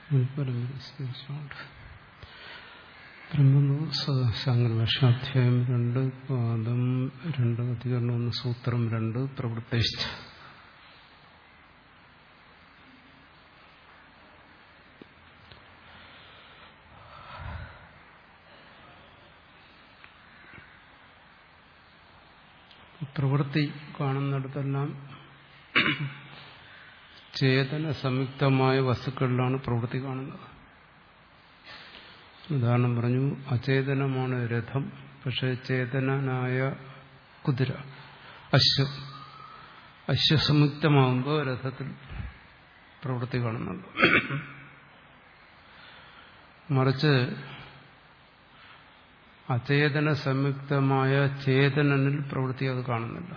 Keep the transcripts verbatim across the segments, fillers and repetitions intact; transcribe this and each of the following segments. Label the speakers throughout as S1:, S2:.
S1: ശങ്കരഭാഷ്യാധ്യായം രണ്ട് പാദം രണ്ട് അധികരണം ഒന്ന് സൂത്രം രണ്ട് പ്രവൃത്തിഷ്ഠ. പ്രവൃത്തി കാണുന്നിടത്തെല്ലാം ചേതന സംയുക്തമായ വസ്തുക്കളിലാണ് പ്രവൃത്തി കാണുന്നത്. ഉദാഹരണം പറഞ്ഞു, അചേതനമാണ് രഥം, പക്ഷെ ചേതനനായ കുതിര അശ്വം അശ്വസംയുക്തമാകുമ്പോൾ രഥത്തിൽ പ്രവൃത്തി കാണുന്നുണ്ട്. മറിച്ച് അചേതന സംയുക്തമായ ചേതനനിൽ പ്രവൃത്തി അത് കാണുന്നില്ല.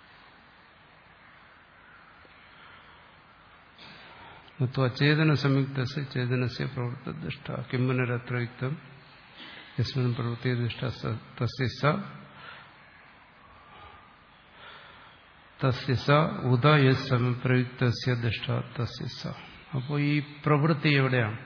S1: അചേതന സംയുക്ത ചേതനസ്യ പ്രവൃത്തിദൃഷ്ട കിംപുനരത്രയുക്തം യസ്മിൻ പ്രവൃത്തിദൃഷ്ട തസ്യ ഉദ യസ് സമപ്രയുക്തസ്യ ദൃഷ്ട തസ്യ. അപ്പോൾ ഈ പ്രവൃത്തി എവിടെയാണ്?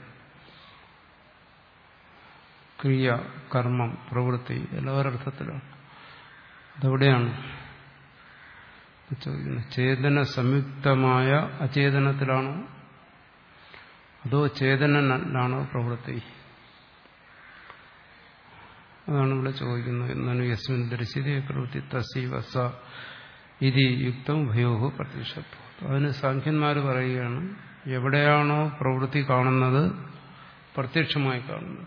S1: ക്രിയ, കർമ്മം, പ്രവൃത്തി എല്ലാവരർത്ഥത്തിലാണ്. അതെവിടെയാണ് ചോദിക്കുന്നത്? ചേതന സംയുക്തമായ അചേതനത്തിലാണോ അതോ ചേതനനാണോ പ്രവൃത്തി? അതാണ് ഇവിടെ ചോദിക്കുന്നത്. എന്നാണ് യസ്മിൻ ദർശിതേ പ്രവൃത്തി തസ്യൈവ സ ഇതി യുക്തം ഉഭയോഃ പ്രത്യക്ഷത്വം. അതിന് സാഖ്യന്മാർ പറയുകയാണ്, എവിടെയാണോ പ്രവൃത്തി കാണുന്നത് പ്രത്യക്ഷമായി കാണുന്നത്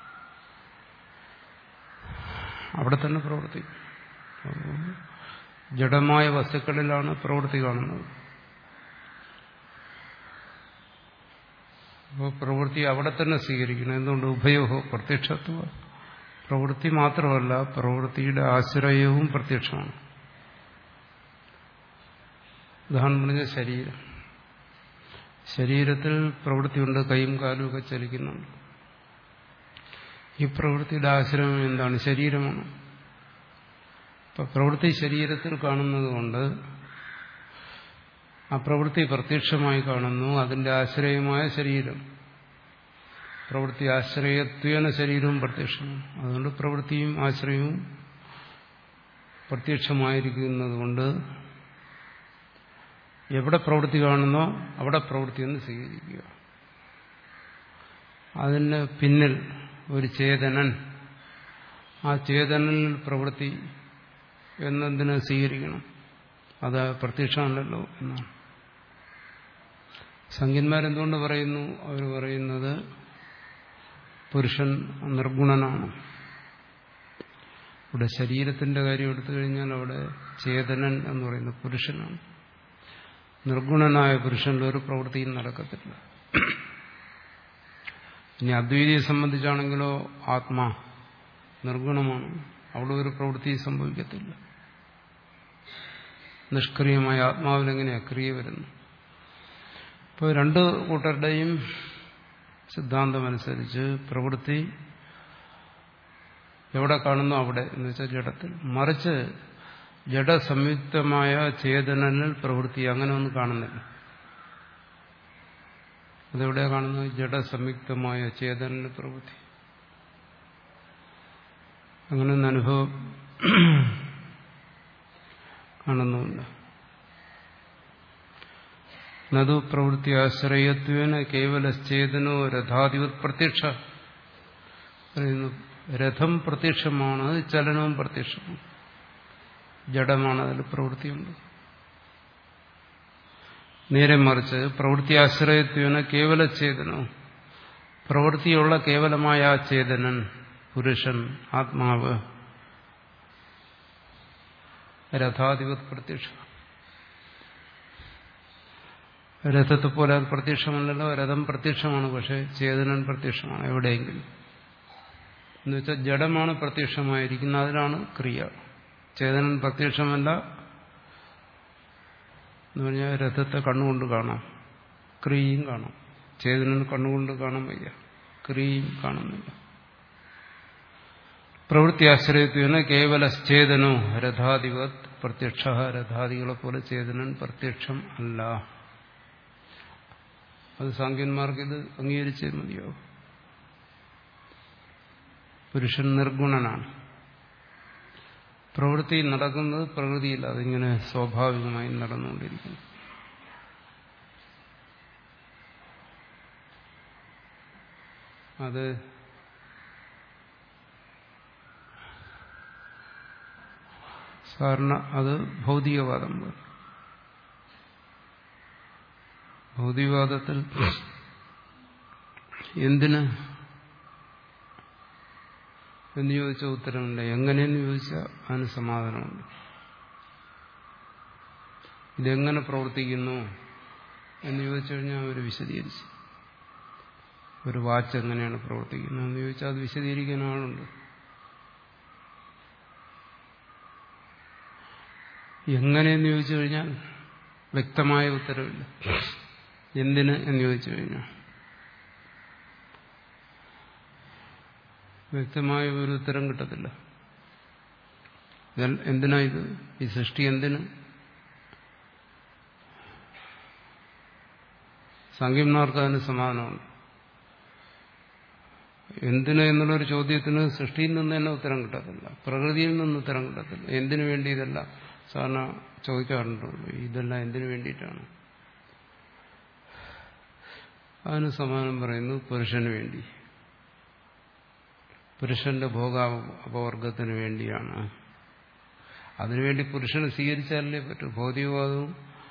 S1: അവിടെ തന്നെ പ്രവൃത്തി. ജഡമായ വസ്തുക്കളിലാണ് പ്രവൃത്തി കാണുന്നത്. അപ്പോൾ പ്രവൃത്തി അവിടെ തന്നെ സ്വീകരിക്കണം. എന്തുകൊണ്ട്? ഉഭയോഹോ പ്രത്യക്ഷത്വ. പ്രവൃത്തി മാത്രമല്ല, പ്രവൃത്തിയുടെ ആശ്രയവും പ്രത്യക്ഷമാണ്. ഉദാഹരണം പറഞ്ഞ ശരീരം. ശരീരത്തിൽ പ്രവൃത്തിയുണ്ട്, കൈയും കാലും ഒക്കെ ചലിക്കുന്നുണ്ട്. ഈ പ്രവൃത്തിയുടെ ആശ്രയം എന്താണ്? ശരീരമാണ്. അപ്പൊ പ്രവൃത്തി ശരീരത്തിൽ കാണുന്നത് കൊണ്ട് ആ പ്രവൃത്തി പ്രത്യക്ഷമായി കാണുന്നു. അതിന്റെ ആശ്രയമായ ശരീരം, പ്രവൃത്തി ആശ്രയത്വേന ശരീരവും പ്രത്യക്ഷമാണ്. അതുകൊണ്ട് പ്രവൃത്തിയും ആശ്രയവും പ്രത്യക്ഷമായിരിക്കുന്നത് കൊണ്ട് എവിടെ പ്രവൃത്തി കാണുന്നോ അവിടെ പ്രവൃത്തി എന്ന് സ്വീകരിക്കുക. അതിന് പിന്നിൽ ഒരു ചേതനൻ, ആ ചേതനൽ പ്രവൃത്തി എന്നെന്തിനെ സ്വീകരിക്കണം? അത് പ്രത്യക്ഷമല്ലല്ലോ എന്നാണ്. സംഖ്യന്മാരെന്തുകൊണ്ട് പറയുന്നു? അവർ പറയുന്നത് പുരുഷൻ നിർഗുണനാണ്. ഇവിടെ ശരീരത്തിന്റെ കാര്യം എടുത്തു കഴിഞ്ഞാൽ അവിടെ ചേതനൻ എന്ന് പറയുന്നത് പുരുഷനാണ്. നിർഗുണനായ പുരുഷന്റെ ഒരു പ്രവൃത്തിയും നടക്കത്തില്ല. ഇനി അദ്വൈതിയെ സംബന്ധിച്ചാണെങ്കിലോ ആത്മാ നിർഗുണമാണ്, അവിടെ ഒരു പ്രവൃത്തി സംഭവിക്കത്തില്ല. നിഷ്ക്രിയമായ ആത്മാവിലെങ്ങനെയാ ക്രിയ വരുന്നു? ഇപ്പോൾ രണ്ട് കൂട്ടരുടെയും സിദ്ധാന്തമനുസരിച്ച് പ്രവൃത്തി എവിടെ കാണുന്നു അവിടെ, എന്ന് വെച്ചാൽ ജഡത്തിൽ. മറിച്ച് ജഡസംയുക്തമായ ചേതനനിൽ പ്രവൃത്തി അങ്ങനെ ഒന്നും കാണുന്നില്ല. അതെവിടെയാ കാണുന്നത്? ജഡസംയുക്തമായ ചേതനനിൽ പ്രവൃത്തി. അങ്ങനെ ഒന്ന് അനുഭവം കാണുന്നുമില്ല. നതു പ്രവൃത്തി ആശ്രയത്വേന കേവലശ്ചേതനോ രഥാധിപത് പ്രത്യക്ഷ. രഥം പ്രത്യക്ഷമാണ്, ചലനവും പ്രത്യക്ഷമാണ്. ജഡമാണ്, അതിൽ പ്രവൃത്തിയുണ്ട്. നേരെ മറിച്ച് പ്രവൃത്തി ആശ്രയത്വേന കേവലചേതനോ, പ്രവൃത്തിയുള്ള കേവലമായ ആ ചേതനൻ, പുരുഷൻ, ആത്മാവ് രഥാധിപത് പ്രത്യക്ഷ. രഥത്തെ പോലെ അത് പ്രത്യക്ഷമല്ലല്ലോ. രഥം പ്രത്യക്ഷമാണ്, പക്ഷെ ചേതനൻ പ്രത്യക്ഷമാണ് എവിടെയെങ്കിലും. എന്നുവെച്ചാൽ ജഡമാണ് പ്രത്യക്ഷമായിരിക്കുന്നത്, അതിലാണ് ക്രിയ. ചേതനൻ പ്രത്യക്ഷമല്ല എന്ന് പറഞ്ഞാൽ രഥത്തെ കണ്ണുകൊണ്ട് കാണാം, ക്രിയയും കാണാം. ചേതനൻ കണ്ണുകൊണ്ട് കാണാൻ വയ്യ, ക്രിയയും കാണുന്നില്ല. പ്രവൃത്തി ആശ്രയത്വേന കേവലശ്ചേതനോ രഥാധിപത് പ്രത്യക്ഷ. രഥാദികളെ പോലെ ചേതനൻ പ്രത്യക്ഷം അല്ല. അത് സാഖ്യന്മാർക്ക് ഇത് അംഗീകരിച്ചേ മതിയാവും. പുരുഷൻ നിർഗുണനാണ്. പ്രവൃത്തി നടക്കുന്നത് പ്രകൃതിയിൽ, അതിങ്ങനെ സ്വാഭാവികമായി നടന്നുകൊണ്ടിരിക്കുന്നു. അത് സാധാരണ അത് ഭൗതികവാദം പോലെ. ഭൗതികവാദത്തിൽ എന്തിന് എന്ന് ചോദിച്ച ഉത്തരമുണ്ട്. എങ്ങനെയെന്ന് ചോദിച്ചാൽ അതിന് സമാധാനമുണ്ട്. ഇതെങ്ങനെ പ്രവർത്തിക്കുന്നു എന്ന് ചോദിച്ചു കഴിഞ്ഞാൽ അവർ വിശദീകരിച്ചു. ഒരു വാച്ച് എങ്ങനെയാണ് പ്രവർത്തിക്കുന്നത് എന്ന് ചോദിച്ചാൽ അത് വിശദീകരിക്കാൻ ആളുണ്ട്. എങ്ങനെയെന്ന് ചോദിച്ചു കഴിഞ്ഞാൽ വ്യക്തമായ ഉത്തരവില്ല. എന്തിന് എന്ന് ചോദിച്ചു കഴിഞ്ഞാൽ വ്യക്തമായ ഒരു ഉത്തരം കിട്ടത്തില്ല. എന്തിനാ ഇത്, ഈ സൃഷ്ടി എന്തിന്? സാഖ്യന്മാർക്ക് അതിന് സമാധാനമുണ്ട്. എന്തിന് എന്നുള്ളൊരു ചോദ്യത്തിന് സൃഷ്ടിയിൽ നിന്ന് തന്നെ ഉത്തരം കിട്ടത്തില്ല, പ്രകൃതിയിൽ നിന്ന് ഉത്തരം കിട്ടത്തില്ല. എന്തിനു വേണ്ടി ഇതല്ല സാധാരണ ചോദിക്കാറുണ്ടല്ലോ, ഇതെല്ലാം എന്തിനു വേണ്ടിയിട്ടാണ്? അതിന് സമാധാനം പറയുന്നു, പുരുഷന് വേണ്ടി, പുരുഷന്റെ ഭോഗാപവർഗത്തിന് വേണ്ടിയാണ്. അതിനുവേണ്ടി പുരുഷനെ സ്വീകരിച്ചാലേ പറ്റൂ. ഭൗതികവാദവും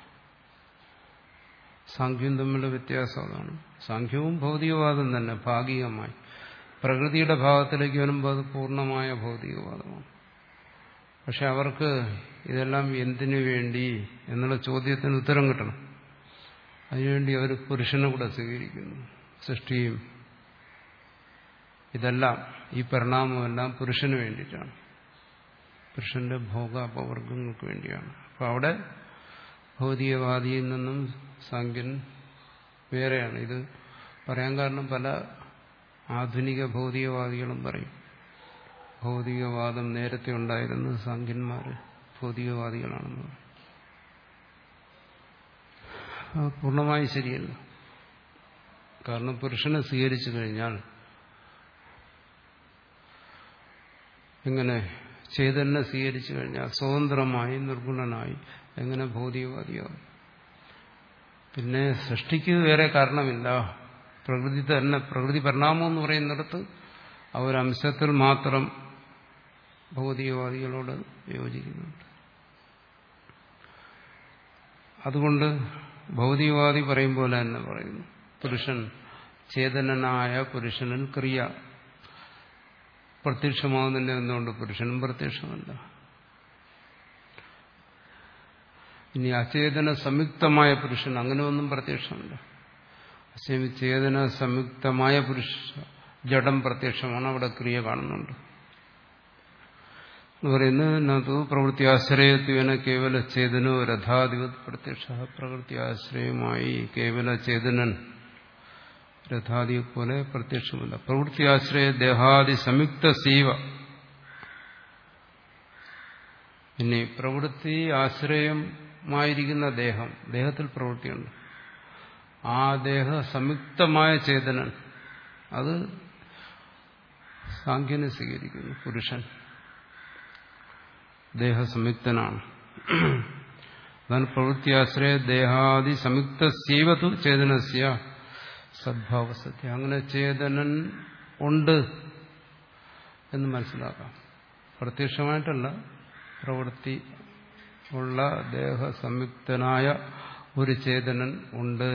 S1: സാഖ്യവും തമ്മിലുള്ള വ്യത്യാസം അതാണ്. സാഖ്യവും ഭൗതികവാദം തന്നെ ഭാഗികമായി. പ്രകൃതിയുടെ ഭാഗത്തിലേക്ക് വരുമ്പോൾ അത് പൂർണ്ണമായ ഭൗതികവാദമാണ്. പക്ഷെ അവർക്ക് ഇതെല്ലാം എന്തിനു വേണ്ടി എന്നുള്ള ചോദ്യത്തിന് ഉത്തരം കിട്ടണം. അതിനുവേണ്ടി അവർ പുരുഷനെ കൂടെ സ്വീകരിക്കുന്നു. സൃഷ്ടിയും ഇതെല്ലാം, ഈ പരിണാമമെല്ലാം പുരുഷന് വേണ്ടിയിട്ടാണ്, പുരുഷന്റെ ഭോഗാപവർഗങ്ങൾക്ക് വേണ്ടിയാണ്. അപ്പം അവിടെ ഭൗതികവാദിയിൽ നിന്നും സാഖ്യൻ വേറെയാണ്. ഇത് പറയാൻ കാരണം പല ആധുനിക ഭൗതികവാദികളും പറയും ഭൗതികവാദം നേരത്തെ ഉണ്ടായിരുന്നു, സാഖ്യന്മാർ ഭൗതികവാദികളാണെന്ന് പറയും. അത് പൂർണ്ണമായി ശരിയല്ല. കാരണം പുരുഷനെ സ്വീകരിച്ചു കഴിഞ്ഞാൽ എങ്ങനെ ചേതനെ സ്വീകരിച്ചു കഴിഞ്ഞാൽ സ്വതന്ത്രമായി നിർഗുണനായി എങ്ങനെ ഭൗതികവാദിയാവും? പിന്നെ സൃഷ്ടിക്ക് വേറെ കാരണമില്ല. പ്രകൃതി തന്നെ, പ്രകൃതി പരിണാമം എന്ന് പറയുന്നിടത്ത് ആ ഒരു അംശത്തിൽ മാത്രം ഭൗതികവാദികളോട് യോജിക്കുന്നുണ്ട്. അതുകൊണ്ട് ഭൗതികവാദി പറയും പോലെ തന്നെ പറയുന്നു, പുരുഷൻ, ചേതനനായ പുരുഷനിൽ ക്രിയ പ്രത്യക്ഷമാകുന്നില്ല. എന്തുകൊണ്ട്? പുരുഷനും പ്രത്യക്ഷമല്ല. ഇനി അചേതന സംയുക്തമായ പുരുഷൻ, അങ്ങനെ ഒന്നും പ്രത്യക്ഷമല്ല. ചേതന സംയുക്തമായ പുരുഷ ജഡം പ്രത്യക്ഷമാണ്, അവിടെ ക്രിയ കാണുന്നുണ്ട് എന്ന് പറയുന്നത്. പ്രവൃത്തി ആശ്രയത്വേന കേവല ചേതനോ രഥാധിപത് പ്രത്യക്ഷ. പ്രവൃത്തി ആശ്രയമായി കേവല ചേതനൻ രഥാദി പോലെ പ്രത്യക്ഷമല്ല. പ്രവൃത്തി ആശ്രയ ദേഹാദി സംയുക്ത സീവ. ഇനി പ്രവൃത്തി ആശ്രയമായിരിക്കുന്ന ദേഹം, ദേഹത്തിൽ പ്രവൃത്തിയുണ്ട്, ആ ദേഹ സംയുക്തമായ ചേതനൻ, അത് സാഖ്യനെ സ്വീകരിക്കുന്നു. പുരുഷൻ ദേഹസംയുക്തനാണ്. അതാണ് പ്രവൃത്തി ആശ്രയ ദേഹാദി സംയുക്ത സീവതു ചേതനസ്യ സദ്ഭാവസത്യ. അങ്ങനെ ചേതനൻ ഉണ്ട് എന്ന് മനസ്സിലാക്കാം. പ്രത്യക്ഷമായിട്ടല്ല, പ്രവൃത്തി ഉള്ള ദേഹസംയുക്തനായ ഒരു ചേതനൻ ഉണ്ട്.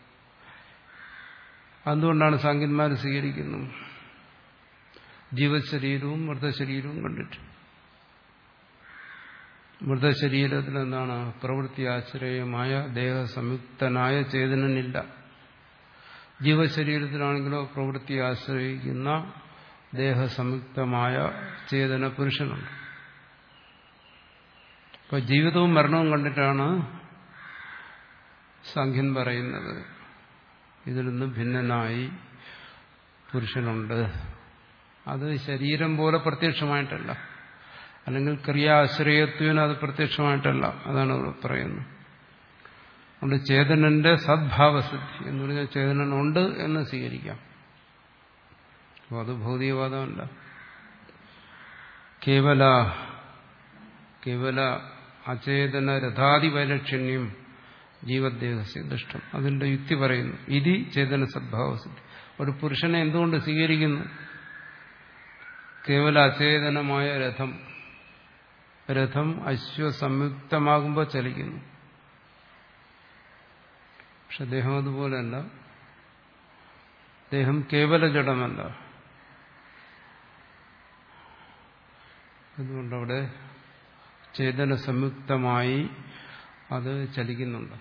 S1: അതുകൊണ്ടാണ് സാഖ്യന്മാർ സ്വീകരിക്കുന്നത്. ജീവശരീരവും മൃതശരീരവും കണ്ടിട്ട്, മൃതശരീരത്തിൽ എന്താണ്? പ്രവൃത്തി ആശ്രയമായ ദേഹസംയുക്തനായ ചേതനനില്ല. ജീവശരീരത്തിലാണെങ്കിലോ പ്രവൃത്തി ആശ്രയിക്കുന്ന ദേഹസംയുക്തമായ ചേതന പുരുഷനുണ്ട്. അപ്പൊ ജീവിതവും മരണവും കണ്ടിട്ടാണ് സാഖ്യൻ പറയുന്നത് ഇതിൽ നിന്ന് ഭിന്നനായി പുരുഷനുണ്ട്. അത് ശരീരം പോലെ പ്രത്യക്ഷമായിട്ടല്ല, അല്ലെങ്കിൽ ക്രിയാശ്രയത്വന് അത് പ്രത്യക്ഷമായിട്ടല്ല. അതാണ് പറയുന്നത്. അതുകൊണ്ട് ചേതനന്റെ സദ്ഭാവസിദ്ധി എന്ന് പറഞ്ഞാൽ ചേതനനുണ്ട് എന്ന് സ്വീകരിക്കാം. അപ്പോൾ അത് ഭൗതികവാദമല്ല. കേവല കേവല അചേതന രഥാതി വൈലക്ഷണ്യം ജീവദേഹസ്യ ദുഷ്ടം. അതിന്റെ യുക്തി പറയുന്നു. ഇതി ചേതന സദ്ഭാവസിദ്ധി. ഒരു പുരുഷനെ എന്തുകൊണ്ട് സ്വീകരിക്കുന്നു? കേവല അചേതനമായ രഥം രഥം അശ്വസംയുക്തമാകുമ്പോൾ ചലിക്കുന്നു. പക്ഷെ ദേഹം അതുപോലെയല്ല. ദേഹം കേവല ജഡമല്ല. അതുകൊണ്ടവിടെ ചേതന സംയുക്തമായി അത് ചലിക്കുന്നുണ്ട്.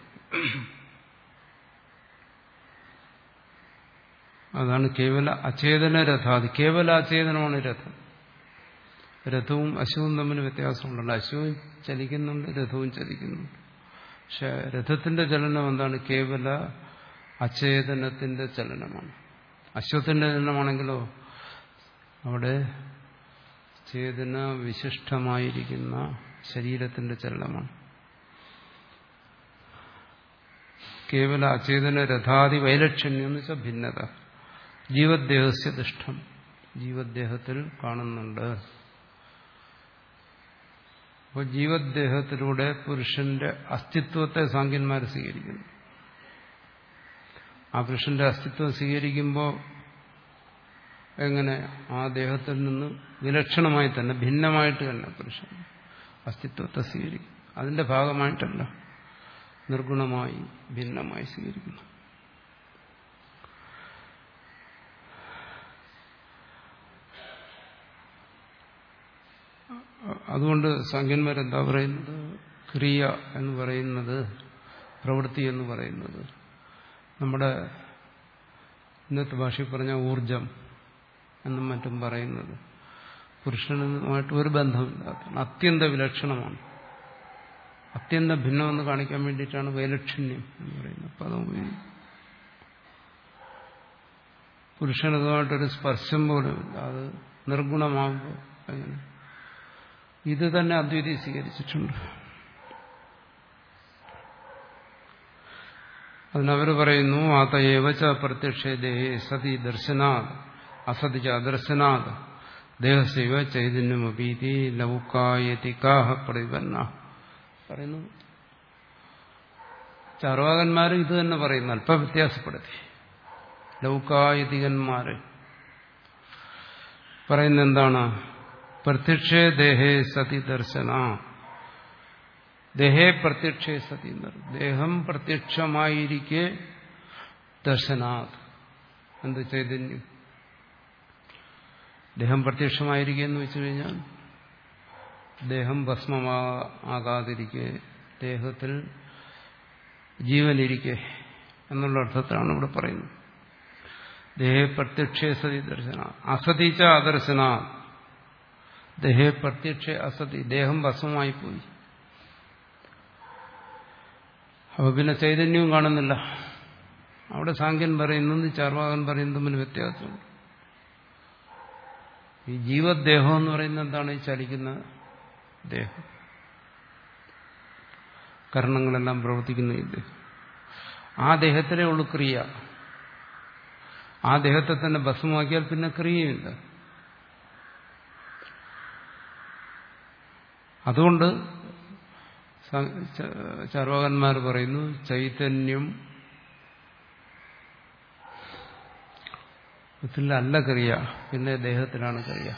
S1: അതാണ് കേവല അചേതന രഥാതി. കേവല അചേതനമാണ് രഥം. രഥവും അശ്വവും തമ്മിൽ വ്യത്യാസമുണ്ടല്ലോ. അശ്വവും ചലിക്കുന്നുണ്ട്, രഥവും ചലിക്കുന്നുണ്ട്. പക്ഷെ രഥത്തിന്റെ ചലനം എന്താണ്? കേവല അചേതനത്തിന്റെ ചലനമാണ്. അശ്വത്തിന്റെ ചലനമാണെങ്കിലോ അവിടെ ചേതന വിശിഷ്ടമായിരിക്കുന്ന ശരീരത്തിന്റെ ചലനമാണ്. കേവല അചേതന രഥാതി വൈലക്ഷണ്യം എന്ന് വെച്ചാൽ ഭിന്നത. ജീവദേഹസ്യ ദുഷ്ടം, ജീവദേഹത്തിൽ കാണുന്നുണ്ട്. അപ്പോൾ ജീവദേഹത്തിലൂടെ പുരുഷന്റെ അസ്തിത്വത്തെ സാഖ്യന്മാർ സ്വീകരിക്കുന്നു. ആ പുരുഷന്റെ അസ്തിത്വം സ്വീകരിക്കുമ്പോൾ എങ്ങനെ? ആ ദേഹത്തിൽ നിന്ന് വിലക്ഷണമായി തന്നെ, ഭിന്നമായിട്ട് തന്നെ പുരുഷൻ അസ്തിത്വത്തെ സ്വീകരിക്കും. അതിന്റെ ഭാഗമായിട്ടല്ല, നിർഗുണമായി ഭിന്നമായി സ്വീകരിക്കുന്നു. അതുകൊണ്ട് സാഖ്യന്മാരെന്താ പറയുന്നത്? ക്രിയ എന്ന് പറയുന്നത്, പ്രവൃത്തി എന്ന് പറയുന്നത് നമ്മുടെ ഇന്നത്തെ ഭാഷയിൽ പറഞ്ഞ ഊർജം എന്നും മറ്റും പറയുന്നത് പുരുഷനുമായിട്ട് ഒരു ബന്ധമില്ലാത്തതാണ്. അത്യന്ത വിലക്ഷണമാണ്. അത്യന്ത ഭിന്നമെന്ന് കാണിക്കാൻ വേണ്ടിയിട്ടാണ് വൈലക്ഷണ്യം എന്ന് പറയുന്നത്. അപ്പം അത് പുരുഷനതുമായിട്ടൊരു സ്പർശം പോലുമില്ല. അത് നിർഗുണമാകുമ്പോൾ അങ്ങനെ ഇത് തന്നെ അദ്വൈതി സ്വീകരിച്ചിട്ടുണ്ട്. അതിനവർ പറയുന്നു, ആതയേവച പ്രത്യക്ഷേ ദേഹേ സതി ദർശനാത് അസതി ച അദർശനാത് ദേഹസൈവ ചൈതന്യമപീതി ലൗകായതികാഹ പ്രതിപന്ന പറയുന്നു. ചാർവാകന്മാർ ഇത് തന്നെ പറയുന്നു, അല്പ വ്യത്യാസപ്പെടുത്തി. ലൗകായതികന്മാര് പറയുന്ന എന്താണ്? പ്രത്യക്ഷേ ദേഹേ സതി ദർശന. ദേഹേ പ്രത്യക്ഷേ സതി, ദേഹം പ്രത്യക്ഷമായിരിക്കെ ദർശനാത്. എന്ത് ചൈതന്യം? ദേഹം പ്രത്യക്ഷമായിരിക്കെ എന്ന് വെച്ചു കഴിഞ്ഞാൽ ദേഹം ഭസ്മമാകാതിരിക്കെ, ദേഹത്തിൽ ജീവനിരിക്കെ എന്നുള്ള അർത്ഥത്തിലാണ് ഇവിടെ പറയുന്നത്. ദേഹേ പ്രത്യക്ഷേ സതി ദർശന. അസതി ച അദർശന. ദേഹേ പ്രത്യക്ഷേ അസതി, ദേഹം ഭസ്മമായി പോയി. അപ്പൊ പിന്നെ ചൈതന്യവും കാണുന്നില്ല. അവിടെ സാഖ്യൻ പറയുന്നത് ചാർവാകൻ പറയുന്നത് തമ്മിൽ വ്യത്യാസമുണ്ട്. ഈ ജീവദേഹം എന്ന് പറയുന്നത് എന്താണ്? ഈ ചലിക്കുന്ന ദേഹം, കർണങ്ങളെല്ലാം പ്രവർത്തിക്കുന്ന ഈ ദേഹം. ആ ദേഹത്തിലേ ഉള്ളു ക്രിയ. ആ ദേഹത്തെ തന്നെ ഭസ്മമാക്കിയാൽ പിന്നെ ക്രിയയില്ല. അതുകൊണ്ട് ചാർവാകന്മാർ പറയുന്നു ചൈതന്യം ത്തിലല്ല ക്രിയ, പിന്നെ ദേഹത്തിലാണ് ക്രിയ.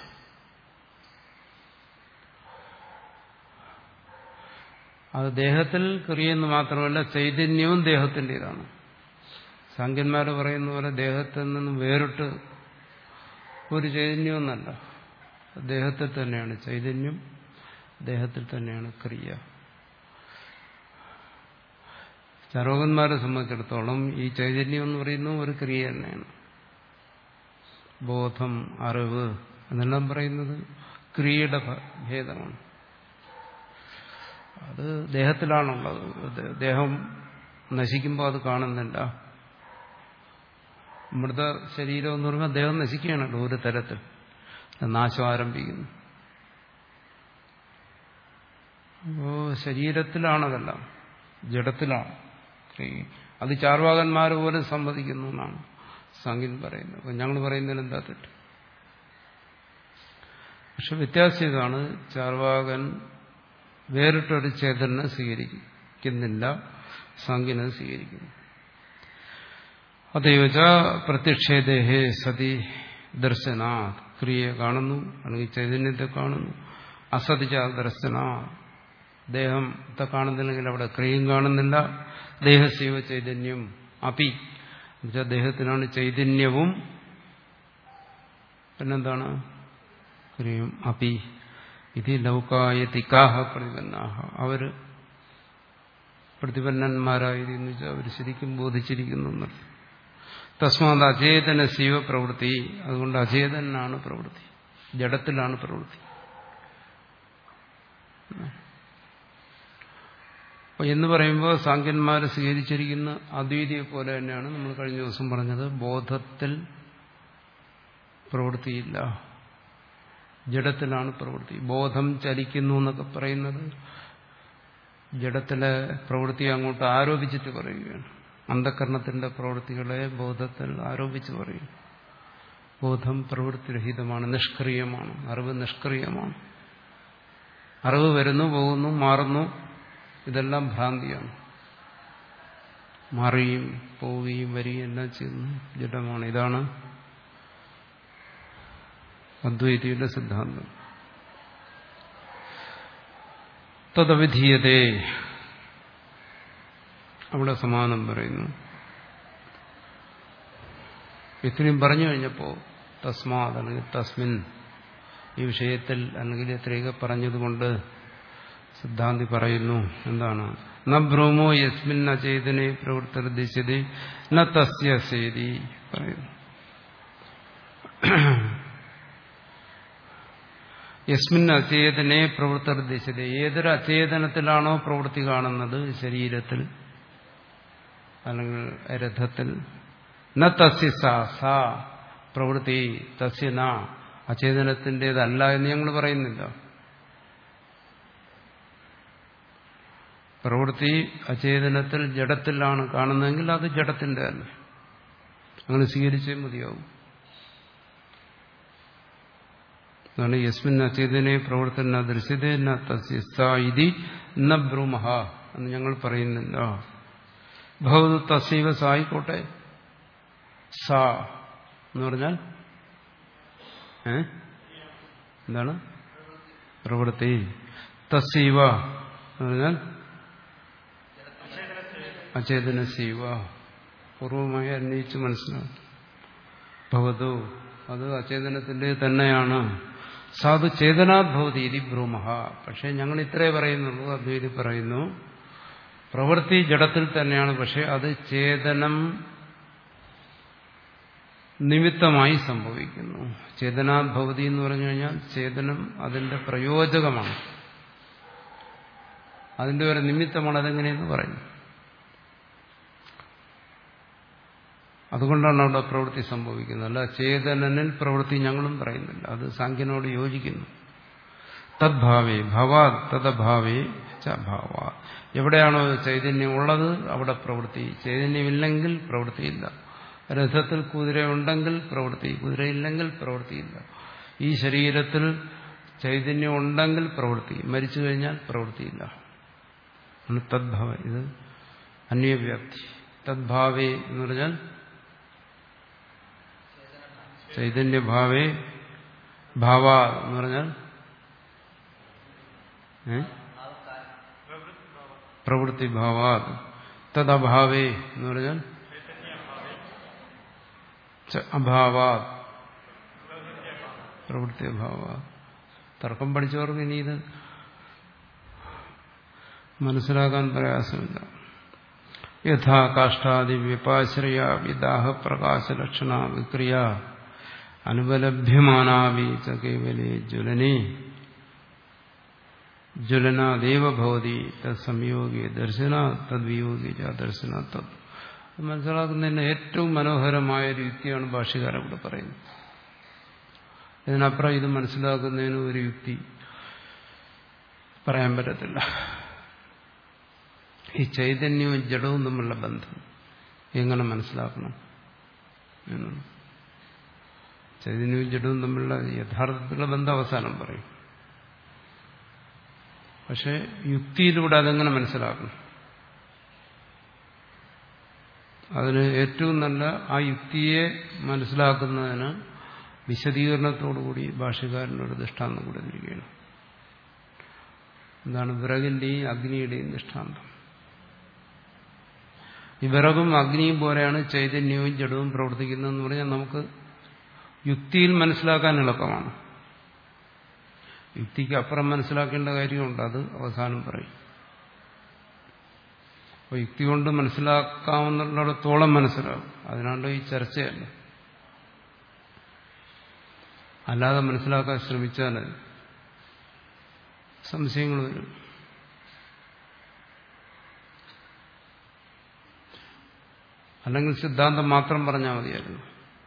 S1: അത് ദേഹത്തിൽ ക്രിയെന്ന് മാത്രമല്ല, ചൈതന്യവും ദേഹത്തിൻ്റെതാണ്. സാഖ്യന്മാർ പറയുന്ന പോലെ ദേഹത്തിൽ നിന്നും വേറിട്ട് ഒരു ചൈതന്യമൊന്നല്ല, ദേഹത്തിൽ തന്നെയാണ് ചൈതന്യം, ദേഹത്തിൽ തന്നെയാണ് ക്രിയ. ചാർവാകന്മാരെ സംബന്ധിച്ചിടത്തോളം ഈ ചൈതന്യം എന്ന് പറയുന്നത് ഒരു ക്രിയ തന്നെയാണ്. ബോധം, അറിവ് എന്നെല്ലാം പറയുന്നത് ക്രിയയുടെ ഭേദമാണ്. അത് ദേഹത്തിലാണുള്ളത്. ദേഹം നശിക്കുമ്പോൾ അത് കാണുന്നില്ല. മൃത ശരീരം എന്ന് പറയുമ്പോൾ ദേഹം നശിക്കുകയാണല്ലോ ഒരു തരത്തിൽ, നാശം ആരംഭിക്കുന്നു. അപ്പോ ശരീരത്തിലാണതെല്ലാം, ജഡത്തിലാണ്. ക്രിയ. അത് ചാർവാകന്മാർ പോലും സമ്മതിക്കുന്നു എന്നാണ് സാഖ്യൻ പറയുന്നത്. അപ്പം ഞങ്ങൾ പറയുന്നതിന് എന്താ തെറ്റ്? പക്ഷെ വ്യത്യാസം ഇതാണ്, ചാർവാകൻ വേറിട്ടൊരു ചേതനെ സ്വീകരിക്കുന്നില്ല, സാഖ്യനത് സ്വീകരിക്കുന്നു. അതേവച പ്രത്യക്ഷേദേഹേ സതി ദർശന, ക്രിയയെ കാണുന്നു അല്ലെങ്കിൽ ചൈതന്യത്തെ കാണുന്നു. അസതിച്ച ദർശന, ദേഹത്തെ കാണുന്നില്ലെങ്കിൽ അവിടെ ക്രിയയും കാണുന്നില്ല. ദേഹശൈവ ചൈതന്യം അപി, എന്നുവെച്ചാൽ ദേഹത്തിനാണ് ചൈതന്യവും പിന്നെന്താണ് ക്രിയയും. അപി ഇത് ലൗകായതികാഹ പ്രതിപന്നാഹ, അവര് പ്രതിപന്നന്മാരായിരുന്നു വെച്ചാൽ അവർ ശരിക്കും ബോധിച്ചിരിക്കുന്നു എന്നർത്ഥം. തസ്മാത് അചേതന ശൈവ പ്രവൃത്തി, അതുകൊണ്ട് അചേതനാണ് പ്രവൃത്തി, ജഡത്തിലാണ് പ്രവൃത്തി. അപ്പൊ എന്ന് പറയുമ്പോൾ സാഖ്യന്മാർ സ്വീകരിച്ചിരിക്കുന്ന അദ്വൈതിയെ പോലെ തന്നെയാണ് നമ്മൾ കഴിഞ്ഞ ദിവസം പറഞ്ഞത്. ബോധത്തിൽ പ്രവൃത്തിയില്ല, ജഡത്തിലാണ് പ്രവൃത്തി. ബോധം ചലിക്കുന്നു എന്നൊക്കെ പറയുന്നത് ജഡത്തിലെ പ്രവൃത്തി അങ്ങോട്ട് ആരോപിച്ചിട്ട് പറയുകയാണ്. അന്ധകരണത്തിന്റെ പ്രവൃത്തികളെ ബോധത്തിൽ ആരോപിച്ച് പറയും. ബോധം പ്രവൃത്തിരഹിതമാണ്, നിഷ്ക്രിയമാണ്, അറിവ് നിഷ്ക്രിയമാണ്. അറിവ് വരുന്നു, പോകുന്നു, മാറുന്നു, ഇതെല്ലാം ഭ്രാന്തിയാണ്. മാറുകയും പോവുകയും വരികയും എല്ലാം ചെയ്യുന്നു, ജഡമാണ്. ഇതാണ് അദ്വൈതിയുടെ സിദ്ധാന്തം. തദവിധീയതേ, അവിടെ സമാനം പറയുന്നു. ഇത്രയും പറഞ്ഞു കഴിഞ്ഞപ്പോൾ തസ്മാത് അല്ലെങ്കിൽ തസ്മിൻ, ഈ വിഷയത്തിൽ അല്ലെങ്കിൽ ഇത്രയൊക്കെ പറഞ്ഞതുകൊണ്ട് സിദ്ധാന്തി പറയുന്നു എന്താണ്? ന ബ്രൂമോ യസ്മിൻ അചേതനെ പ്രവൃത്തിർദിശതി ന തസ്യ സേതി പറയുന്നു. യസ്മിൻ അചേതനെ പ്രവൃത്തിർദിശതി, ഏതൊരു അചേതനത്തിലാണോ പ്രവൃത്തി കാണുന്നത്, ശരീരത്തിൽ അല്ലെങ്കിൽ രഥത്തിൽ, ന തസ്യ സാ പ്രവൃത്തി തസ്യ ന, അചേതനത്തിൻ്റെതല്ല എന്ന് ഞങ്ങൾ പറയുന്നില്ല. പ്രവൃത്തി അചേതനത്തിൽ ജഡത്തിലാണ് കാണുന്നതെങ്കിൽ അത് ജഡത്തിന്റെ അല്ല, അങ്ങനെ സ്വീകരിച്ചേ മതിയാവും. അതാണ് യസ്മിൻ അചേതനെ പ്രവർത്തന ദൃശ്യതേ ന തസ്യ സാ ഇതി ന ബ്രൂമഹ എന്ന് ഞങ്ങൾ പറയുന്നില്ല. ഭവതു തസ്സൈവ സായിക്കോട്ടെ. സാ എന്ന് പറഞ്ഞാൽ ഏ എന്താണ്? പ്രവൃത്തി. തസ്സൈവ എന്ന് പറഞ്ഞാൽ അചേതന ശൈവ, പൂർവമായി അന്വയിച്ച് മനസ്സിലാവും. ഭവതു അത് അചേതനത്തിന്റെ തന്നെയാണ്. സാധു ചേതനാത് ഭവതി ഇതി ബ്രൂമഹ. പക്ഷെ ഞങ്ങൾ ഇത്രേ പറയുന്നുള്ളൂ, അദ്വൈതി പറയുന്നു പ്രവൃത്തി ജഡത്തിൽ തന്നെയാണ്, പക്ഷെ അത് ചേതനം നിമിത്തമായി സംഭവിക്കുന്നു. ചേതനാത് ഭവതി എന്ന് പറഞ്ഞു കഴിഞ്ഞാൽ ചേതനം അതിന്റെ പ്രയോജകമാണ്, അതിന്റെ ഒരു നിമിത്തമാണ്. അതെങ്ങനെയെന്ന് പറയുന്നു. അതുകൊണ്ടാണ് അവിടെ പ്രവൃത്തി സംഭവിക്കുന്നത്. അല്ല ചേതനനിൽ പ്രവൃത്തി ഞങ്ങളും പറയുന്നില്ല, അത് സാഖ്യനോട് യോജിക്കുന്നു. തദ്ഭാവേ ഭവാ തദ്ഭാവേ ച ഭാവാ, എവിടെയാണോ ചൈതന്യം ഉള്ളത് അവിടെ പ്രവൃത്തി, ചൈതന്യമില്ലെങ്കിൽ പ്രവൃത്തിയില്ല. രഥത്തിൽ കുതിരയുണ്ടെങ്കിൽ പ്രവൃത്തി, കുതിരയില്ലെങ്കിൽ പ്രവൃത്തിയില്ല. ഈ ശരീരത്തിൽ ചൈതന്യം ഉണ്ടെങ്കിൽ പ്രവൃത്തി, മരിച്ചു കഴിഞ്ഞാൽ പ്രവൃത്തിയില്ല. തദ്ഭാവ, ഇത് അന്വവ്യാപ്തി. തദ്ഭാവേ എന്ന് പറഞ്ഞാൽ ചൈതന്യഭാവേ, ഭാവ എന്ന് പറഞ്ഞാൽ പ്രവൃത്തി ഭാവാ. തദ്ഭാവേ എന്ന് പറഞ്ഞാൽ അഭാവാ പ്രവൃത്തി അഭാവ. തർക്കം പഠിച്ചവർക്ക് ഇനി ഇത് മനസ്സിലാക്കാൻ പ്രയാസമില്ല. യഥാ കാഷ്ടാദി വ്യപാശ്രയ വിദാഹ പ്രകാശലക്ഷണ വിക്രിയ അനുപലഭ്യമാനാവി ച കേവലേ ജ്വലനേ ജ്വലനാദേവ ഭവതി തത്സംയോഗി ദർശന തദ്വിയോഗി ച ദർശന തത്. മനസ്സിലാക്കുന്നതിന് ഏറ്റവും മനോഹരമായ ഒരു യുക്തിയാണ് ഭാഷ്യകാരൻ ഇവിടെ പറയുന്നത്. ഇതിനപ്പുറം ഇത് മനസ്സിലാക്കുന്നതിന് ഒരു യുക്തി പറയാൻ പറ്റത്തില്ല. ഈ ചൈതന്യവും ജഡവും തമ്മിലുള്ള ബന്ധം എങ്ങനെ മനസ്സിലാക്കണം എന്നാണ്. ചൈതന്യവും ജഡവും തമ്മിലുള്ള യഥാർത്ഥത്തിലുള്ള ബന്ധം അവസാനം പറയും. പക്ഷെ യുക്തിയിലൂടെ അതെങ്ങനെ മനസ്സിലാക്കണം? അതിന് ഏറ്റവും നല്ല ആ യുക്തിയെ മനസ്സിലാക്കുന്നതിന് വിശദീകരണത്തോടുകൂടി ഭാഷ്യകാരനൊരു ദൃഷ്ടാന്തം കൊടുത്തിരിക്കുകയാണ്. എന്താണ്? വിറകിന്റെയും അഗ്നിയുടെയും ദൃഷ്ടാന്തം. ഈ വിറകും അഗ്നിയും പോലെയാണ് ചൈതന്യവും ജഡവും പ്രവർത്തിക്കുന്നതെന്ന് പറഞ്ഞാൽ നമുക്ക് യുക്തിയിൽ മനസ്സിലാക്കാൻ എളുപ്പമാണ്. യുക്തിക്ക് അപ്പുറം മനസ്സിലാക്കേണ്ട കാര്യമുണ്ട്, അത് അവസാനം പറയും. അപ്പോൾ യുക്തി കൊണ്ട് മനസ്സിലാക്കാവുന്നിടത്തോളം മനസ്സിലാവും. അതിനാണ്ട് ഈ ചർച്ചയല്ല. അല്ലാതെ മനസ്സിലാക്കാൻ ശ്രമിച്ചാൽ സംശയങ്ങൾ വരും. അല്ലെങ്കിൽ സിദ്ധാന്തം മാത്രം പറഞ്ഞാൽ മതിയായിരുന്നു.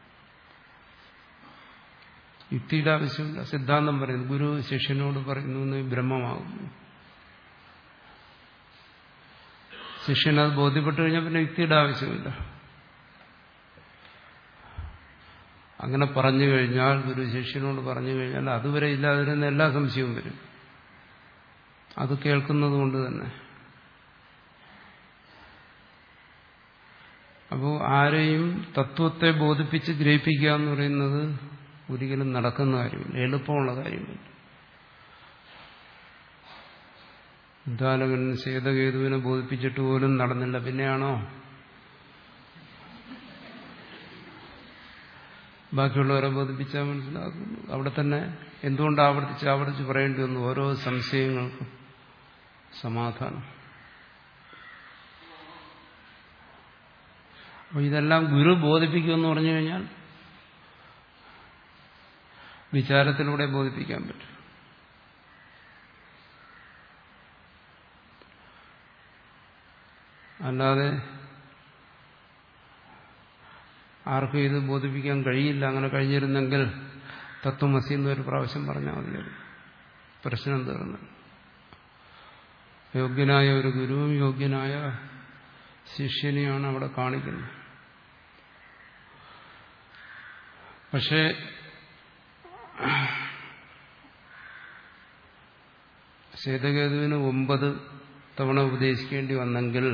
S1: യുക്തിയുടെ ആവശ്യമില്ല. സിദ്ധാന്തം പറയുന്നു, ഗുരു ശിഷ്യനോട് പറയുന്നു ബ്രഹ്മമാകുന്നു. ശിഷ്യനത് ബോധ്യപ്പെട്ടു കഴിഞ്ഞാൽ പിന്നെ യുക്തിയുടെ ആവശ്യമില്ല. അങ്ങനെ പറഞ്ഞു കഴിഞ്ഞാൽ, ഗുരു ശിഷ്യനോട് പറഞ്ഞു കഴിഞ്ഞാൽ അതുവരെ ഇല്ലാതിരുന്ന എല്ലാ സംശയവും വരും. അത് കേൾക്കുന്നത് കൊണ്ട് തന്നെ. അപ്പോൾ ആരെയും തത്വത്തെ ബോധിപ്പിച്ച് ഗ്രഹിപ്പിക്കുക എന്ന് പറയുന്നത് ഒരിക്കലും നടക്കുന്ന കാര്യമില്ല, എളുപ്പമുള്ള കാര്യമില്ല. ഉദ്ദാലകൻ ശ്വേതകേതുവിനെ ബോധിപ്പിച്ചിട്ട് പോലും നടന്നില്ല, പിന്നെയാണോ ബാക്കിയുള്ളവരെ ബോധിപ്പിച്ചാൽ മനസ്സിലാക്കുന്നു? അവിടെ തന്നെ എന്തുകൊണ്ട് ആവർത്തിച്ച് ആവർത്തിച്ച് പറയേണ്ടി വന്നു? ഓരോ സംശയങ്ങൾക്കും സമാധാനം. അപ്പോൾ ഇതെല്ലാം ഗുരു ബോധിപ്പിക്കുമെന്ന് പറഞ്ഞു കഴിഞ്ഞാൽ വിചാരത്തിലൂടെ ബോധിപ്പിക്കാൻ പറ്റും. അല്ലാതെ ആർക്കും ഇത് ബോധിപ്പിക്കാൻ കഴിയില്ല. അങ്ങനെ കഴിഞ്ഞിരുന്നെങ്കിൽ തത്വമസി എന്നൊരു പ്രാവശ്യം പറഞ്ഞാൽ മതിയായിരുന്നു, പ്രശ്നം തീർന്നു. യോഗ്യനായ ഒരു ഗുരുവും യോഗ്യനായ ശിഷ്യനെയാണ് അവിടെ കാണിക്കുന്നത്. പക്ഷേ ശ്വേതകേതുവിന് ഒമ്പത് തവണ ഉപദേശിക്കേണ്ടി വന്നെങ്കിൽ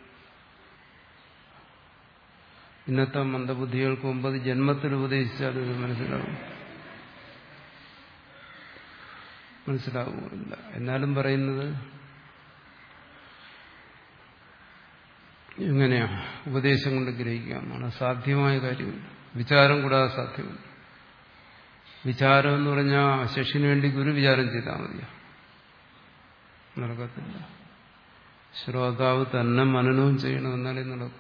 S1: ഇന്നത്തെ മന്ദബുദ്ധികൾക്ക് ഒമ്പത് ജന്മത്തിൽ ഉപദേശിച്ചാൽ ഇത് മനസ്സിലാവും മനസ്സിലാവുമില്ല. എന്നാലും പറയുന്നത് എങ്ങനെയാ ഉപദേശം കൊണ്ട് ഗ്രഹിക്കാമെന്നാണ്. സാധ്യമായ കാര്യമില്ല, വിചാരം കൂടാതെ സാധ്യമല്ല. വിചാരം എന്ന് പറഞ്ഞാൽ ശിഷ്യന് വേണ്ടി ഗുരു വിചാരം ചെയ്താൽ മതിയോ? നടക്കത്തില്ല. ശ്രോതാവ് തന്നെ മനനവും ചെയ്യണം, എന്നാലേ നടക്കും.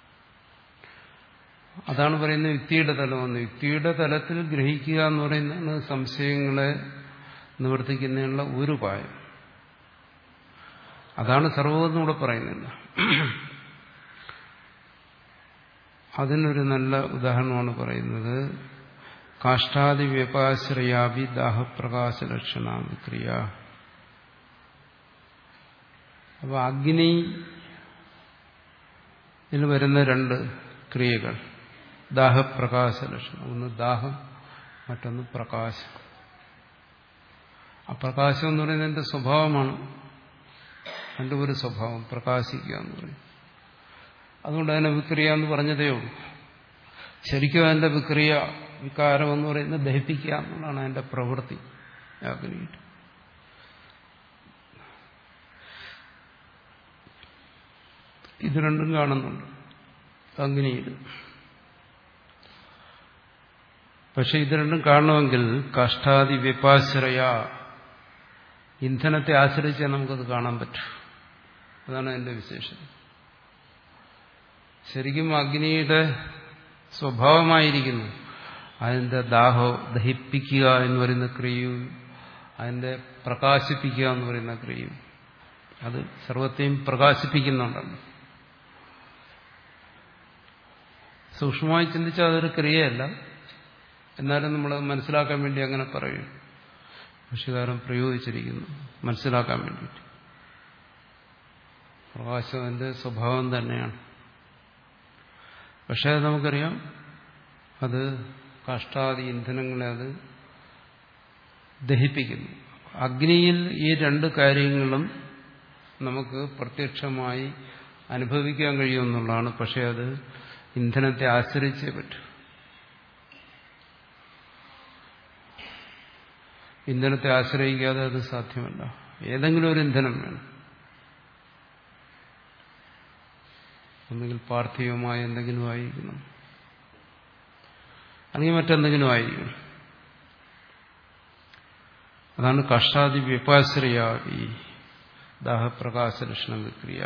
S1: അതാണ് പറയുന്നത് യുക്തിയുടെ തലമെന്ന്. യുക്തിയുടെ തലത്തിൽ ഗ്രഹിക്കുക എന്ന് പറയുന്നതാണ് സംശയങ്ങളെ നിവർത്തിക്കുന്നതിനുള്ള ഒരു ഉപായം. അതാണ് സർവ്വമെന്നും കൂടെ പറയുന്നില്ല. അതിനൊരു നല്ല ഉദാഹരണമാണ് പറയുന്നത്. കാഷ്ടാദി വ്യപാശ്രയാഭി ദാഹപ്രകാശ ലക്ഷണ വിക്രിയ. അപ്പൊ അഗ്നിയിൽ വരുന്ന രണ്ട് ക്രിയകൾ, ദാഹപ്രകാശ ലക്ഷണം. ഒന്ന് ദാഹം, മറ്റൊന്ന് പ്രകാശം. ആ പ്രകാശം എന്ന് പറയുന്നത് എന്റെ സ്വഭാവമാണ്. എൻ്റെ ഒരു സ്വഭാവം പ്രകാശിക്കുക എന്ന് പറയും. അതുകൊണ്ട് അതിനെ വിക്രിയ എന്ന് പറഞ്ഞതേ ഉള്ളൂ. ശരിക്കും അതിന്റെ വിക്രിയ വികാരം എന്ന് പറയുന്നത് ദഹിപ്പിക്കുക എന്നുള്ളതാണ് അതിന്റെ പ്രവൃത്തി. അഗ്നിയിട്ട് ഇത് രണ്ടും കാണുന്നുണ്ട് അഗ്നിയിൽ. പക്ഷെ ഇത് രണ്ടും കാണണമെങ്കിൽ കാഷ്ടാദി വ്യപാശ്രയ, ഇന്ധനത്തെ ആശ്രയിച്ചേ നമുക്കത് കാണാൻ പറ്റൂ. അതാണ് അതിന്റെ വിശേഷം. ശരിക്കും അഗ്നിയുടെ സ്വഭാവമായിരിക്കുന്നു അതിന്റെ ദാഹം ദഹിപ്പിക്കുക എന്ന് പറയുന്ന ക്രിയയും അതിന്റെ പ്രകാശിപ്പിക്കുക എന്ന് പറയുന്ന ക്രിയയും. അത് സർവത്തെയും പ്രകാശിപ്പിക്കുന്നുണ്ടല്ലോ. സൂക്ഷ്മമായി ചിന്തിച്ചാൽ അതൊരു ക്രിയയല്ല, എന്നാലും നമ്മൾ മനസ്സിലാക്കാൻ വേണ്ടി അങ്ങനെ പറയും. ഭാഷ്യകാരൻ പ്രയോഗിച്ചിരിക്കുന്നു മനസ്സിലാക്കാൻ വേണ്ടിയിട്ട്. പ്രകാശം അതിന്റെ സ്വഭാവം തന്നെയാണ്. പക്ഷേ അത് നമുക്കറിയാം, അത് കാഷ്ടാദി ഇന്ധനങ്ങളെ അത് ദഹിപ്പിക്കുന്നു. അഗ്നിയിൽ ഈ രണ്ട് കാര്യങ്ങളും നമുക്ക് പ്രത്യക്ഷമായി അനുഭവിക്കാൻ കഴിയുമെന്നുള്ളതാണ്. പക്ഷെ അത് ഇന്ധനത്തെ ആശ്രയിച്ചേ പറ്റൂ. ഇന്ധനത്തെ ആശ്രയിക്കാതെ അത് സാധ്യമല്ല. ഏതെങ്കിലും ഒരു ഇന്ധനം വേണം. ഒന്നുകിൽ പാർത്ഥിവമായ എന്തെങ്കിലും ആയിരിക്കണം, അല്ലെങ്കിൽ മറ്റെന്തെങ്കിലും ആയിരിക്കണം. അതാണ് കഷ്ടാദി വ്യപാശ്രയാവി ദാഹപ്രകാശലക്ഷണ വിക്രിയ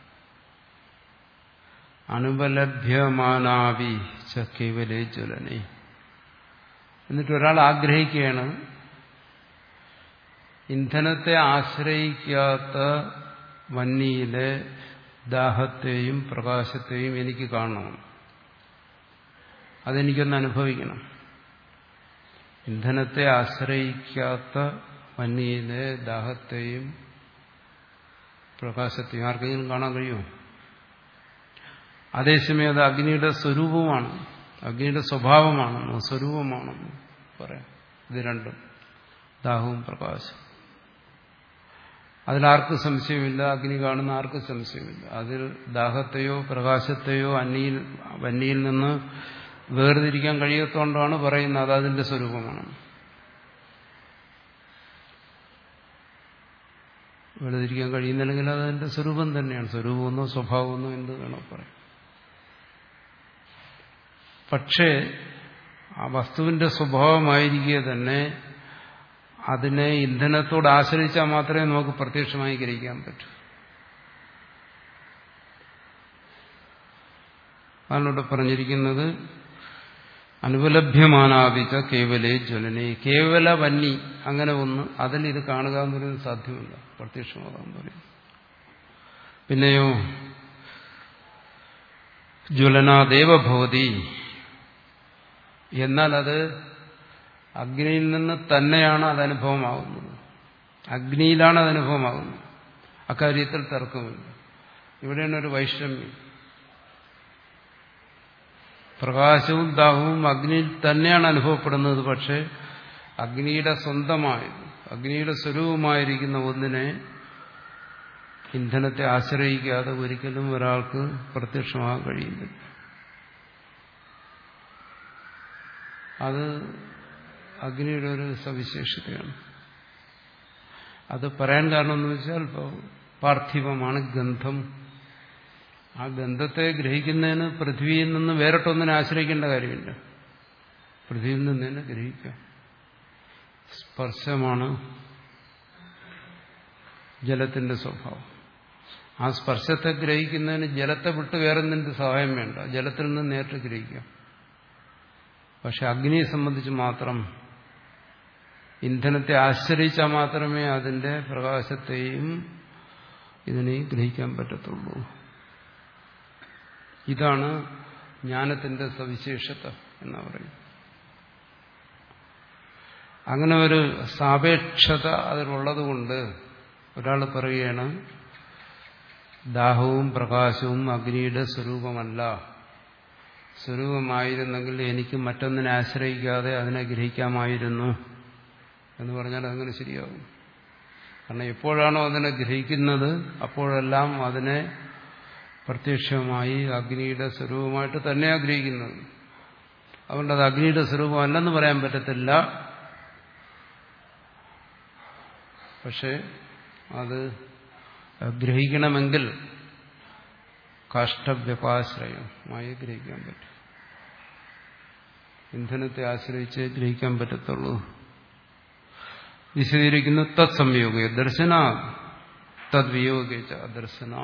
S1: അനുപലഭ്യമാനാവി ച കേവലേ ജ്വലനേ. എന്നിട്ട് ഒരാൾ ആഗ്രഹിക്കുകയാണ്, ഇന്ധനത്തെ ആശ്രയിക്കാത്ത വന്നിയിലെ ദാഹത്തെയും പ്രകാശത്തെയും എനിക്ക് കാണണം, അതെനിക്കൊന്ന് അനുഭവിക്കണം. ഇന്ധനത്തെ ആശ്രയിക്കാത്ത വന്നിയിലെ ദാഹത്തെയും പ്രകാശത്തെയും ആർക്കെങ്കിലും കാണാൻ കഴിയുമോ? അതേസമയം അത് അഗ്നിയുടെ സ്വരൂപമാണ്, അഗ്നിയുടെ സ്വഭാവമാണെന്ന് സ്വരൂപമാണെന്ന് പറയാം. ഇത് രണ്ടും, ദാഹവും പ്രകാശവും. അതിലാർക്കും സംശയമില്ല, അഗ്നി കാണുന്ന ആർക്കും സംശയമില്ല. അതിൽ ദാഹത്തെയോ പ്രകാശത്തെയോ അന്നിയിൽ വന്നിയിൽ നിന്ന് വേർതിരിക്കാൻ കഴിയാത്തതുകൊണ്ടാണ് പറയുന്നത് അത് അതിന്റെ സ്വരൂപമാണ്. വേർതിരിക്കാൻ കഴിയുന്നില്ലെങ്കിൽ അത് അതിന്റെ സ്വരൂപം തന്നെയാണ്. സ്വരൂപമെന്നോ സ്വഭാവമെന്നോ എന്ത് വേണോ പറയാം. പക്ഷേ ആ വസ്തുവിന്റെ സ്വഭാവമായിരിക്കെ തന്നെ അതിനെ ഇന്ധനത്തോട് ആശ്രയിച്ചാൽ മാത്രമേ നമുക്ക് പ്രത്യക്ഷമായി ഗ്രഹിക്കാൻ പറ്റൂ. അതിനോട് പറഞ്ഞിരിക്കുന്നത് അനുപലഭ്യമാനാവിച്ച കേവലേ ജ്വലനേ. കേവല വന്നി അങ്ങനെ ഒന്ന്, അതിൽ ഇത് കാണുക എന്ന് പറയുന്നത് സാധ്യമല്ല, പ്രത്യക്ഷമാകാൻ പറയും. പിന്നെയോ ജ്വലനാദേവ ഭവതി, എന്നാൽ അത് അഗ്നിയിൽ നിന്ന് തന്നെയാണ് അത് അനുഭവമാകുന്നത്. അഗ്നിയിലാണ് അത് അനുഭവമാകുന്നത്. അക്കാര്യത്തിൽ തർക്കമില്ല. ഇവിടെയാണ് ഒരു വൈഷമ്യം. പ്രകാശവും ദാഹവും അഗ്നിയിൽ തന്നെയാണ് അനുഭവപ്പെടുന്നത്. പക്ഷെ അഗ്നിയുടെ സ്വന്തമായത്, അഗ്നിയുടെ സ്വരൂപമായിരിക്കുന്ന ഒന്നിനെ ഇന്ധനത്തെ ആശ്രയിക്കാതെ ഒരിക്കലും ഒരാൾക്ക് പ്രത്യക്ഷമാകാൻ കഴിയുന്നില്ല. അത് അഗ്നിയുടെ ഒരു സവിശേഷതയാണ്. അത് പറയാൻ കാരണം എന്ന് വെച്ചാൽ, ഇപ്പോൾ പാർത്ഥിവമാണ് ഗന്ധം. ആ ഗന്ധത്തെ ഗ്രഹിക്കുന്നതിന് പൃഥ്വിയിൽ നിന്ന് വേറിട്ടൊന്നിനെ ആശ്രയിക്കേണ്ട കാര്യമില്ല. പൃഥ്വിയിൽ നിന്ന് തന്നെ ഗ്രഹിക്കാം. സ്പർശമാണ് ജലത്തിന്റെ സ്വഭാവം. ആ സ്പർശത്തെ ഗ്രഹിക്കുന്നതിന് ജലത്തെ വിട്ട് വേറെന്തിന്റെ സഹായം വേണ്ട, ജലത്തിൽ നിന്ന് നേരിട്ട് ഗ്രഹിക്കാം. പക്ഷെ അഗ്നിയെ സംബന്ധിച്ച് മാത്രം ഇന്ധനത്തെ ആശ്രയിച്ചാൽ മാത്രമേ അതിന്റെ പ്രകാശത്തെയും ഇതിനെയും ഗ്രഹിക്കാൻ പറ്റത്തുള്ളൂ. ഇതാണ് ജ്ഞാനത്തിന്റെ സവിശേഷത എന്ന് പറയുന്നത്. അങ്ങനെ ഒരു സാപേക്ഷത അതിലുള്ളതുകൊണ്ട് ഒരാൾ പറയുകയാണ്, ദാഹവും പ്രകാശവും അഗ്നിയുടെ സ്വരൂപമല്ല. സ്വരൂപമായിരുന്നെങ്കിൽ എനിക്ക് മറ്റൊന്നിനെ ആശ്രയിക്കാതെ അതിനെ ഗ്രഹിക്കാമായിരുന്നു എന്ന് പറഞ്ഞാൽ അതങ്ങനെ ശരിയാകും. കാരണം എപ്പോഴാണോ അതിനെ ഗ്രഹിക്കുന്നത് അപ്പോഴെല്ലാം അതിനെ പ്രത്യക്ഷമായി അഗ്നിയുടെ സ്വരൂപമായിട്ട് തന്നെയാണ് ഗ്രഹിക്കുന്നത്. അതുകൊണ്ട് അത് അഗ്നിയുടെ സ്വരൂപമല്ലെന്ന് പറയാൻ പറ്റത്തില്ല. പക്ഷെ അത് ഗ്രഹിക്കണമെങ്കിൽ കാഷ്ടവ്യപാശ്രയമായി ഗ്രഹിക്കാൻ പറ്റും. ഇന്ധനത്തെ ആശ്രയിച്ച് ഗ്രഹിക്കാൻ പറ്റത്തുള്ളൂ. വിശദീകരിക്കുന്ന തത് സംയോഗേ ദർശന തദ്വിയോഗേ ച അദർശന.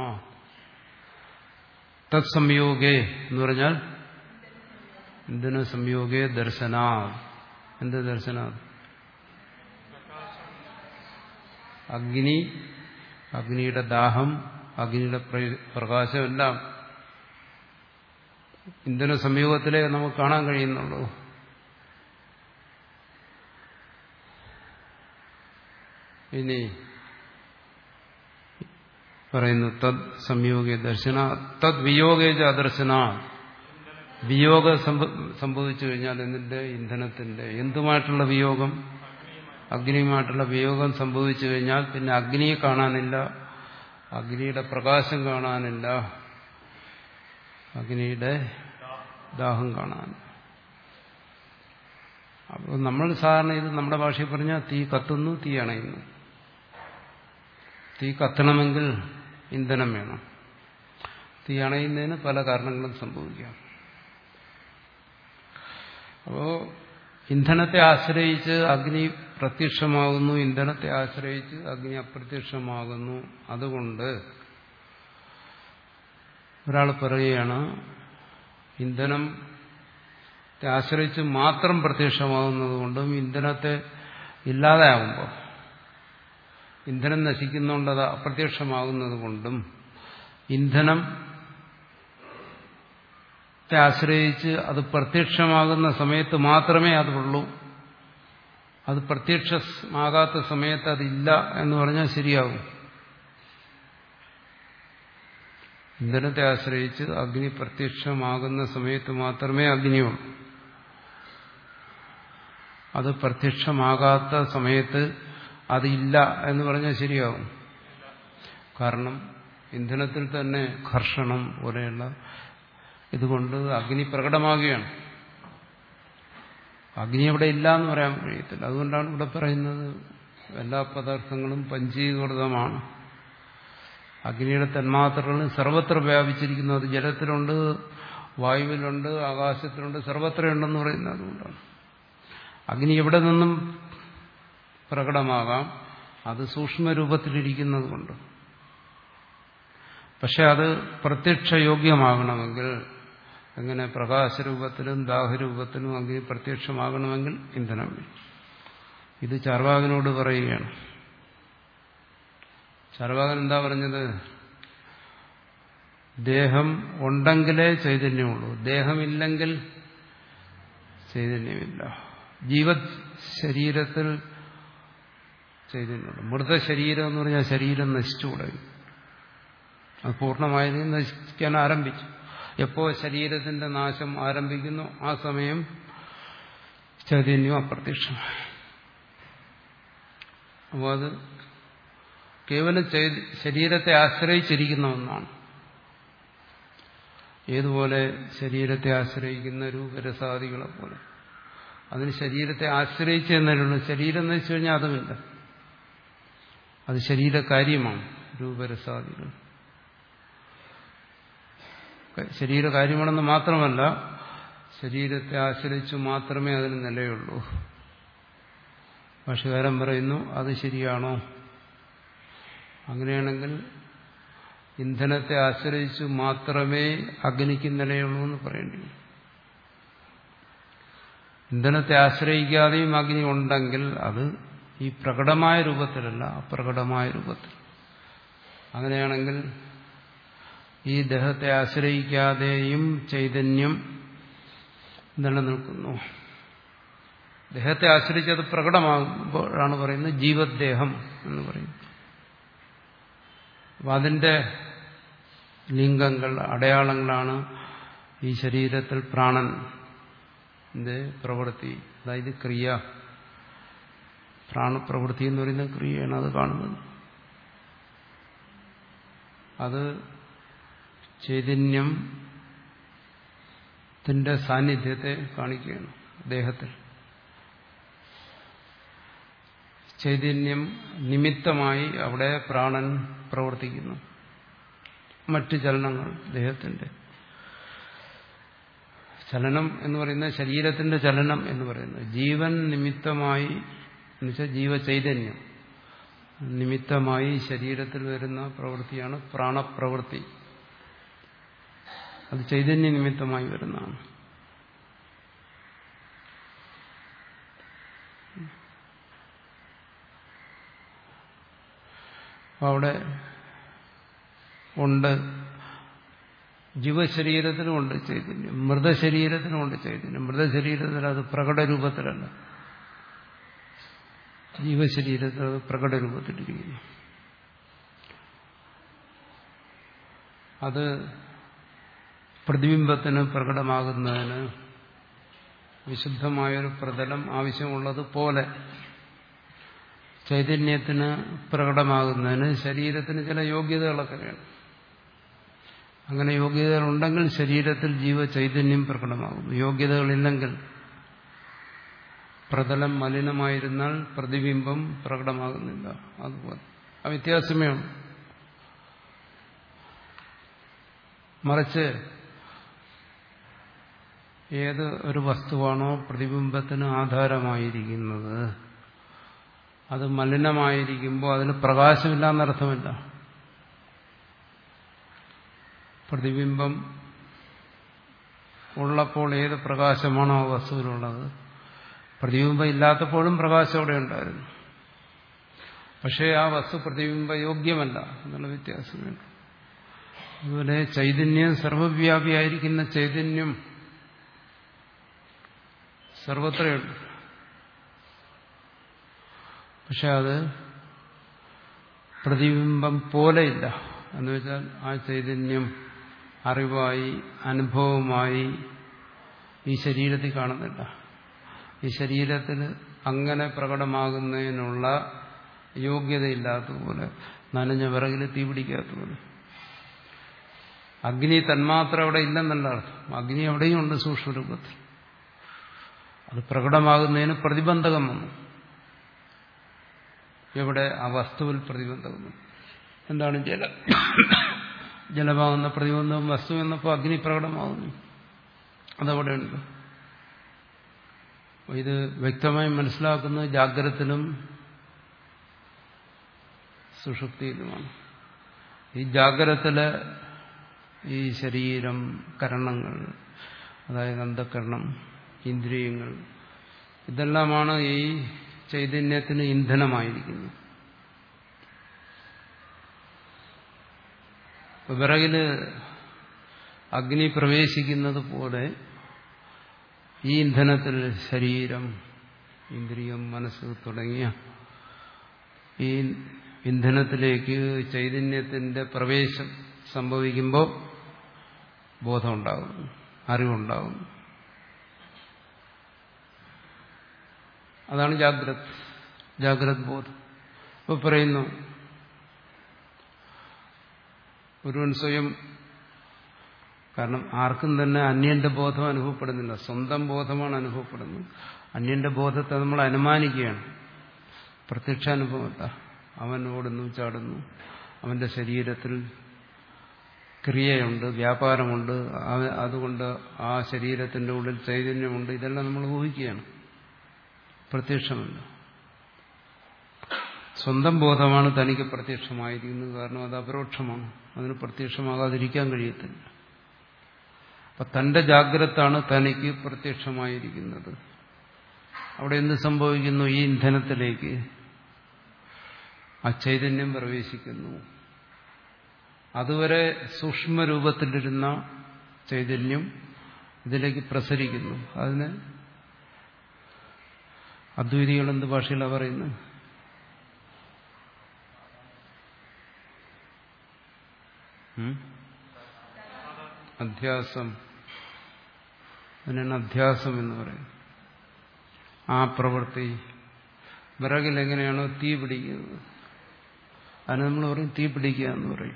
S1: തത് സംയോഗേ എന്ന് പറഞ്ഞാൽ ഇന്ധന സംയോഗേ ദർശന. എന്ത് ദർശന? അഗ്നി, അഗ്നിയുടെ ദാഹം, അഗ്നിയുടെ പ്രകാശം എല്ലാം ഇന്ധന സംയോഗത്തിലേ നമുക്ക് കാണാൻ കഴിയുന്നുള്ളൂ. ഇനി പറയുന്നു തദ് സംയോഗേ ദർശന തദ് വിയോഗേജ അദർശന. വിയോഗം സംഭവിച്ചു കഴിഞ്ഞാൽ എന്തിന്റെ? ഇന്ധനത്തിന്റെ. എന്തുമായിട്ടുള്ള വിയോഗം? അഗ്നിയുമായിട്ടുള്ള വിയോഗം സംഭവിച്ചു കഴിഞ്ഞാൽ പിന്നെ അഗ്നിയെ കാണാനില്ല, അഗ്നിയുടെ പ്രകാശം കാണാനില്ല, അഗ്നിയുടെ ദാഹം കാണാൻ. അപ്പോൾ നമ്മൾ സാധാരണ ഇത് നമ്മുടെ ഭാഷയിൽ പറഞ്ഞാൽ തീ കത്തുന്നു, തീ അണയുന്നു. തീ കത്തണമെങ്കിൽ ഇന്ധനം വേണം. തീ അണയുന്നതിന് പല കാരണങ്ങളും സംഭവിക്കാം. അപ്പോൾ ഇന്ധനത്തെ ആശ്രയിച്ച് അഗ്നി പ്രത്യക്ഷമാകുന്നു, ഇന്ധനത്തെ ആശ്രയിച്ച് അഗ്നി അപ്രത്യക്ഷമാകുന്നു. അതുകൊണ്ട് ഒരാൾ പറയുകയാണ്, ഇന്ധനത്തെ ആശ്രയിച്ച് മാത്രം പ്രത്യക്ഷമാകുന്നതുകൊണ്ടും ഇന്ധനത്തെ ഇല്ലാതെയാകുമ്പോൾ ഇന്ധനം നശിക്കുന്നുണ്ട് അത് അപ്രത്യക്ഷമാകുന്നത് കൊണ്ടും ഇന്ധനത്തെ ആശ്രയിച്ച് അത് പ്രത്യക്ഷമാകുന്ന സമയത്ത് മാത്രമേ അതുള്ളൂ, അത് പ്രത്യക്ഷമാകാത്ത സമയത്ത് അതില്ല എന്ന് പറഞ്ഞാൽ ശരിയാകും. ഇന്ധനത്തെ ആശ്രയിച്ച് അഗ്നി പ്രത്യക്ഷമാകുന്ന സമയത്ത് മാത്രമേ അഗ്നിയുള്ളൂ, അത് പ്രത്യക്ഷമാകാത്ത സമയത്ത് അതില്ല എന്ന് പറഞ്ഞാൽ ശരിയാകും. കാരണം ഇന്ധനത്തിൽ തന്നെ ഘർഷണം പോലെയുള്ള ഇതുകൊണ്ട് അഗ്നി പ്രകടമാകുകയാണ്. അഗ്നി അവിടെ ഇല്ല എന്ന് പറയാൻ കഴിയത്തില്ല. അതുകൊണ്ടാണ് ഇവിടെ പറയുന്നത് എല്ലാ പദാർത്ഥങ്ങളും പഞ്ചീകൃതമാണ്. അഗ്നിയുടെ തന്മാത്രകൾ സർവത്ര വ്യാപിച്ചിരിക്കുന്നു. അത് ജലത്തിലുണ്ട്, വായുവിലുണ്ട്, ആകാശത്തിലുണ്ട്, സർവത്രയുണ്ടെന്ന് പറയുന്നത് അതുകൊണ്ടാണ്. അഗ്നി എവിടെ നിന്നും പ്രകടമാകാം, അത് സൂക്ഷ്മരൂപത്തിലിരിക്കുന്നത് കൊണ്ട്. പക്ഷെ അത് പ്രത്യക്ഷയോഗ്യമാകണമെങ്കിൽ എങ്ങനെ? പ്രകാശരൂപത്തിലും ദാഹരൂപത്തിലും അഗ്നി പ്രത്യക്ഷമാകണമെങ്കിൽ ഇന്ധനം വേണം. ഇത് ചാർവാകനോട് പറയുകയാണ്. ചാർവാകൻ എന്താ പറഞ്ഞത്? ദേഹം ഉണ്ടെങ്കിലേ ചൈതന്യമുള്ളൂ, ദേഹമില്ലെങ്കിൽ ചൈതന്യമില്ല. ജീവ ശരീരത്തിൽ ചൈതന്യമുണ്ട്. മൃതശരീരം എന്ന് പറഞ്ഞാൽ ശരീരം നശിച്ചു തുടങ്ങി, അത് പൂർണ്ണമായി നശിക്കാൻ ആരംഭിച്ചു. എപ്പോ ശരീരത്തിന്റെ നാശം ആരംഭിക്കുന്നു ആ സമയം ചൈതന്യം അപ്രത്യക്ഷമായി. അപ്പോൾ അത് കേവലം ശരീരത്തെ ആശ്രയിച്ചിരിക്കുന്ന ഒന്നാണ്. ഏതുപോലെ? ശരീരത്തെ ആശ്രയിക്കുന്ന രൂപരസാദികളെ പോലെ. അതിന് ശരീരത്തെ ആശ്രയിച്ച് എന്നല്ലുള്ളൂ. ശരീരം എന്ന് വെച്ചു കഴിഞ്ഞാൽ അതുമില്ല, അത് ശരീരകാര്യമാണ്. രൂപരസാദികൾ ശരീരകാര്യമാണെന്ന് മാത്രമല്ല, ശരീരത്തെ ആശ്രയിച്ചു മാത്രമേ അതിന് നിലയുള്ളൂ. ഭാഷകാരൻ പറയുന്നു അത് ശരിയാണോ? അങ്ങനെയാണെങ്കിൽ ഇന്ധനത്തെ ആശ്രയിച്ചു മാത്രമേ അഗ്നിക്ക് നിലയുള്ളൂ എന്ന് പറയേണ്ടി വരും. ഇന്ധനത്തെ ആശ്രയിക്കാതെയും അഗ്നി ഉണ്ടെങ്കിൽ അത് ഈ പ്രകടമായ രൂപത്തിലല്ല, അപ്രകടമായ രൂപത്തിൽ. അങ്ങനെയാണെങ്കിൽ ഈ ദേഹത്തെ ആശ്രയിക്കാതെയും ചൈതന്യം നിലനിൽക്കുന്നു. ദേഹത്തെ ആശ്രയിച്ച് അത് പ്രകടമാകുമ്പോഴാണ് പറയുന്നത് ജീവദ്ദേഹം എന്ന് പറയുന്നത്. അപ്പം അതിൻ്റെ ലിംഗങ്ങൾ, അടയാളങ്ങളാണ് ഈ ശരീരത്തിൽ പ്രാണന്റെ പ്രവൃത്തി, അതായത് ക്രിയ. പ്രാണപ്രവൃത്തി എന്ന് പറയുന്ന ക്രിയയാണ് അത് കാണുന്നത്. അത് ചൈതന്യത്തിന്റെ സാന്നിധ്യത്തെ കാണിക്കുകയാണ് ദേഹത്തിൽ. ചൈതന്യം നിമിത്തമായി അവിടെ പ്രാണൻ പ്രവർത്തിക്കുന്നു. മറ്റ് ചലനങ്ങൾ ദേഹത്തിന്റെ ചലനം എന്ന് പറയുന്നത് ശരീരത്തിന്റെ ചലനം എന്ന് പറയുന്നത് ജീവൻ നിമിത്തമായി, എന്നുവെച്ചാൽ ജീവചൈതന്യം നിമിത്തമായി ശരീരത്തിൽ വരുന്ന പ്രവൃത്തിയാണ് പ്രാണപ്രവൃത്തി. അത് ചൈതന്യ നിമിത്തമായി വരുന്നതാണ്. അവിടെ ഉണ്ട്, ജീവശരീരത്തിനുമുണ്ട് ചൈതന്യം, മൃതശരീരത്തിനുമുണ്ട് ചൈതന്യം. മൃതശരീരത്തിൽ അത് പ്രകടരൂപത്തിലല്ല, ജീവശരീരത്തിൽ അത് പ്രകടരൂപത്തിലിരിക്കുന്നു. അത് പ്രതിബിംബത്തിന് പ്രകടമാകുന്നതിന് വിശുദ്ധമായൊരു പ്രതലം ആവശ്യമുള്ളതുപോലെ ചൈതന്യത്തിന് പ്രകടമാകുന്നതിന് ശരീരത്തിന് ചില യോഗ്യതകളൊക്കെ വേണം. അങ്ങനെ യോഗ്യതകളുണ്ടെങ്കിൽ ശരീരത്തിൽ ജീവചൈതന്യം പ്രകടമാകും. യോഗ്യതകളില്ലെങ്കിൽ പ്രതലം മലിനമായിരുന്നാൽ പ്രതിബിംബം പ്രകടമാകുന്നില്ല. അതുപോലെ ആ വ്യത്യാസമേ ഉള്ളൂ. മറിച്ച് ഏത് ഒരു വസ്തുവാണോ പ്രതിബിംബത്തിന് ആധാരമായിരിക്കുന്നത് അത് മലിനമായിരിക്കുമ്പോൾ അതിന് പ്രകാശമില്ല എന്നർത്ഥമില്ല. പ്രതിബിംബം ഉള്ളപ്പോൾ ഏത് പ്രകാശമാണോ ആ വസ്തുവിലുള്ളത്, പ്രതിബിംബം ഇല്ലാത്തപ്പോഴും പ്രകാശം അവിടെ ഉണ്ടായിരുന്നു. പക്ഷേ ആ വസ്തു പ്രതിബിംബ യോഗ്യമല്ല എന്നുള്ള വ്യത്യാസമുണ്ട്. അതുപോലെ ചൈതന്യം സർവവ്യാപിയായിരിക്കുന്ന ചൈതന്യം സർവത്രയുണ്ട്. പക്ഷെ അത് പ്രതിബിംബം പോലെയില്ല. എന്ന് വെച്ചാൽ ആ ചൈതന്യം അറിവായി അനുഭവമായി ഈ ശരീരത്തിൽ കാണുന്നില്ല. ഈ ശരീരത്തിൽ അങ്ങനെ പ്രകടമാകുന്നതിനുള്ള യോഗ്യതയില്ലാത്തതുപോലെ, നനഞ്ഞ വിറകിൽ തീ പിടിക്കാത്തതുപോലെ. അഗ്നി തന്മാത്ര അവിടെ ഇല്ലെന്നല്ല അർത്ഥം. അഗ്നി അവിടെയും ഉണ്ട് സൂക്ഷ്മരൂപത്തിൽ. അത് പ്രകടമാകുന്നതിന് പ്രതിബന്ധകം വന്നു. എവിടെ? ആ വസ്തുവിൽ പ്രതിബന്ധകം വന്നു. എന്താണ് ജല ജലമാകുന്ന പ്രതിബന്ധം വസ്തു എന്നപ്പോൾ അഗ്നി പ്രകടമാകുന്നു. അതവിടെയുണ്ട്. ഇത് വ്യക്തമായി മനസ്സിലാക്കുന്നത് ജാഗ്രതത്തിലും സുഷുപ്തിയിലുമാണ്. ഈ ജാഗ്രതത്തിലെ ഈ ശരീരം, കരണങ്ങൾ, അതായത് അന്ധകരണം, ഇന്ദ്രിയങ്ങൾ, ഇതെല്ലാമാണ് ഈ ചൈതന്യത്തിന് ഇന്ധനമായിരിക്കുന്നത്. വിറകില് അഗ്നി പ്രവേശിക്കുന്നത് പോലെ ഈ ഇന്ധനത്തിൽ ശരീരം, ഇന്ദ്രിയം, മനസ്സ് തുടങ്ങിയ ഈ ഇന്ധനത്തിലേക്ക് ചൈതന്യത്തിന്റെ പ്രവേശം സംഭവിക്കുമ്പോൾ ബോധമുണ്ടാകുന്നു, അറിവുണ്ടാകുന്നു. അതാണ് ജാഗ്രത, ജാഗ്രത് ബോധം. ഇപ്പോൾ പറയുന്നു, ഒരുവൻ സ്വയം, കാരണം ആർക്കും തന്നെ അന്യന്റെ ബോധം അനുഭവപ്പെടുന്നില്ല, സ്വന്തം ബോധമാണ് അനുഭവപ്പെടുന്നത്. അന്യന്റെ ബോധത്തെ നമ്മൾ അനുമാനിക്കുകയാണ്, പ്രത്യക്ഷാനുഭവമല്ല. അവൻ ഓടുന്നു, ചാടുന്നു, അവന്റെ ശരീരത്തിൽ ക്രിയയുണ്ട്, വ്യാപാരമുണ്ട്, അതുകൊണ്ട് ആ ശരീരത്തിന്റെ ഉള്ളിൽ ചൈതന്യമുണ്ട്. ഇതെല്ലാം നമ്മൾ ഊഹിക്കുകയാണ്, പ്രത്യക്ഷമല്ല. സ്വന്തം ബോധമാണ് തനിക്ക് പ്രത്യക്ഷമായിരിക്കുന്നത്. കാരണം അത് അപരോക്ഷമാണ്, അതിന് പ്രത്യക്ഷമാകാതിരിക്കാൻ കഴിയത്തില്ല. അപ്പൊ തന്റെ ജാഗ്രതാണ് തനിക്ക് പ്രത്യക്ഷമായിരിക്കുന്നത്. അവിടെ എന്ത് സംഭവിക്കുന്നു? ഈ ഇന്ധനത്തിലേക്ക് ആ ചൈതന്യം പ്രവേശിക്കുന്നു. അതുവരെ സൂക്ഷ്മരൂപത്തിലിരുന്ന ചൈതന്യം ഇതിലേക്ക് പ്രസരിക്കുന്നു. അതിന് അദ്വൈതികൾ എന്ത് ഭാഷയിലാണ് പറയുന്നത്? അധ്യാസം. അതിനാണ് അധ്യാസം എന്ന് പറയുന്നത്. ആ പ്രവൃത്തി വിറകിൽ എങ്ങനെയാണോ തീ പിടിക്കുന്നത്, അതിന് നമ്മൾ പറയും തീ പിടിക്കുക എന്ന് പറയും.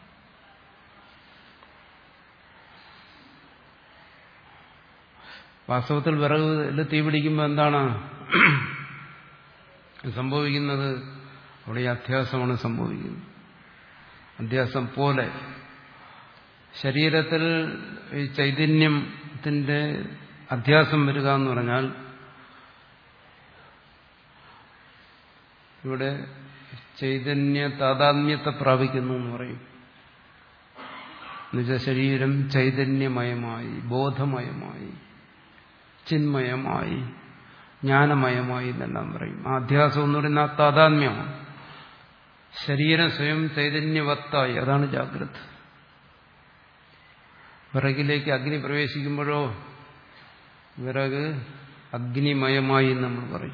S1: വാസ്തവത്തിൽ വിറകിൽ തീ പിടിക്കുമ്പോൾ എന്താണ് സംഭവിക്കുന്നത്? അവിടെ ഈ അധ്യാസമാണ് സംഭവിക്കുന്നത്. അധ്യാസം പോലെ ശരീരത്തിൽ ഈ ചൈതന്യത്തിന്റെ അധ്യാസം വരിക എന്ന് പറഞ്ഞാൽ ഇവിടെ ചൈതന്യ താതാത്മ്യത്തെ പ്രാപിക്കുന്നു എന്ന് പറയും. എന്നുവെച്ചാൽ ശരീരം ചൈതന്യമയമായി, ബോധമയമായി, ചിന്മയമായി, ജ്ഞാനമയമായി എന്നെല്ലാം പറയും. ആ അധ്യാസം എന്ന് പറയുന്ന ആ താതാത്മ്യമാണ്. ശരീരം സ്വയം ചൈതന്യവത്തായി, അതാണ് ജാഗ്രത. വിറകിലേക്ക് അഗ്നി പ്രവേശിക്കുമ്പോഴോ വിറക് അഗ്നിമയമായി നമ്മൾ പറയും.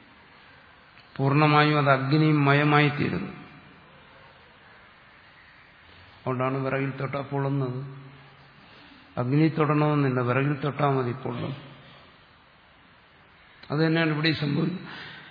S1: പൂർണ്ണമായും അത് അഗ്നിമയമായി തീരുന്നു. അതുകൊണ്ടാണ് വിറകിൽ തൊട്ടാൽ പൊള്ളുന്നത്. അഗ്നി തൊടണമെന്നില്ല, വിറകിൽ തൊട്ടാൽ മതി പൊള്ളും. അത് തന്നെയാണ് ഇവിടെ സംഭവിക്കുന്നത്.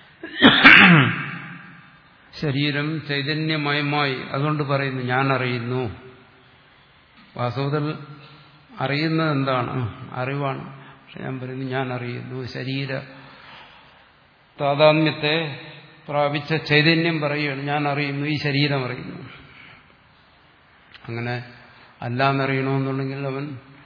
S1: ശരീരം ചൈതന്യമയമായി, അതുകൊണ്ട് പറയുന്നു ഞാൻ അറിയുന്നു. വാസ്തവത്തിൽ അറിയുന്നത് എന്താണ്? അറിവാണ്. പക്ഷെ ഞാൻ പറയുന്നു ഞാൻ അറിയുന്നു. ശരീര താതാത്മ്യത്തെ പ്രാപിച്ച ചൈതന്യം പറയുകയാണ് ഞാൻ അറിയുന്നു, ഈ ശരീരം അറിയുന്നു. അങ്ങനെ അല്ലാന്നറിയണമെന്നുണ്ടെങ്കിൽ അവൻ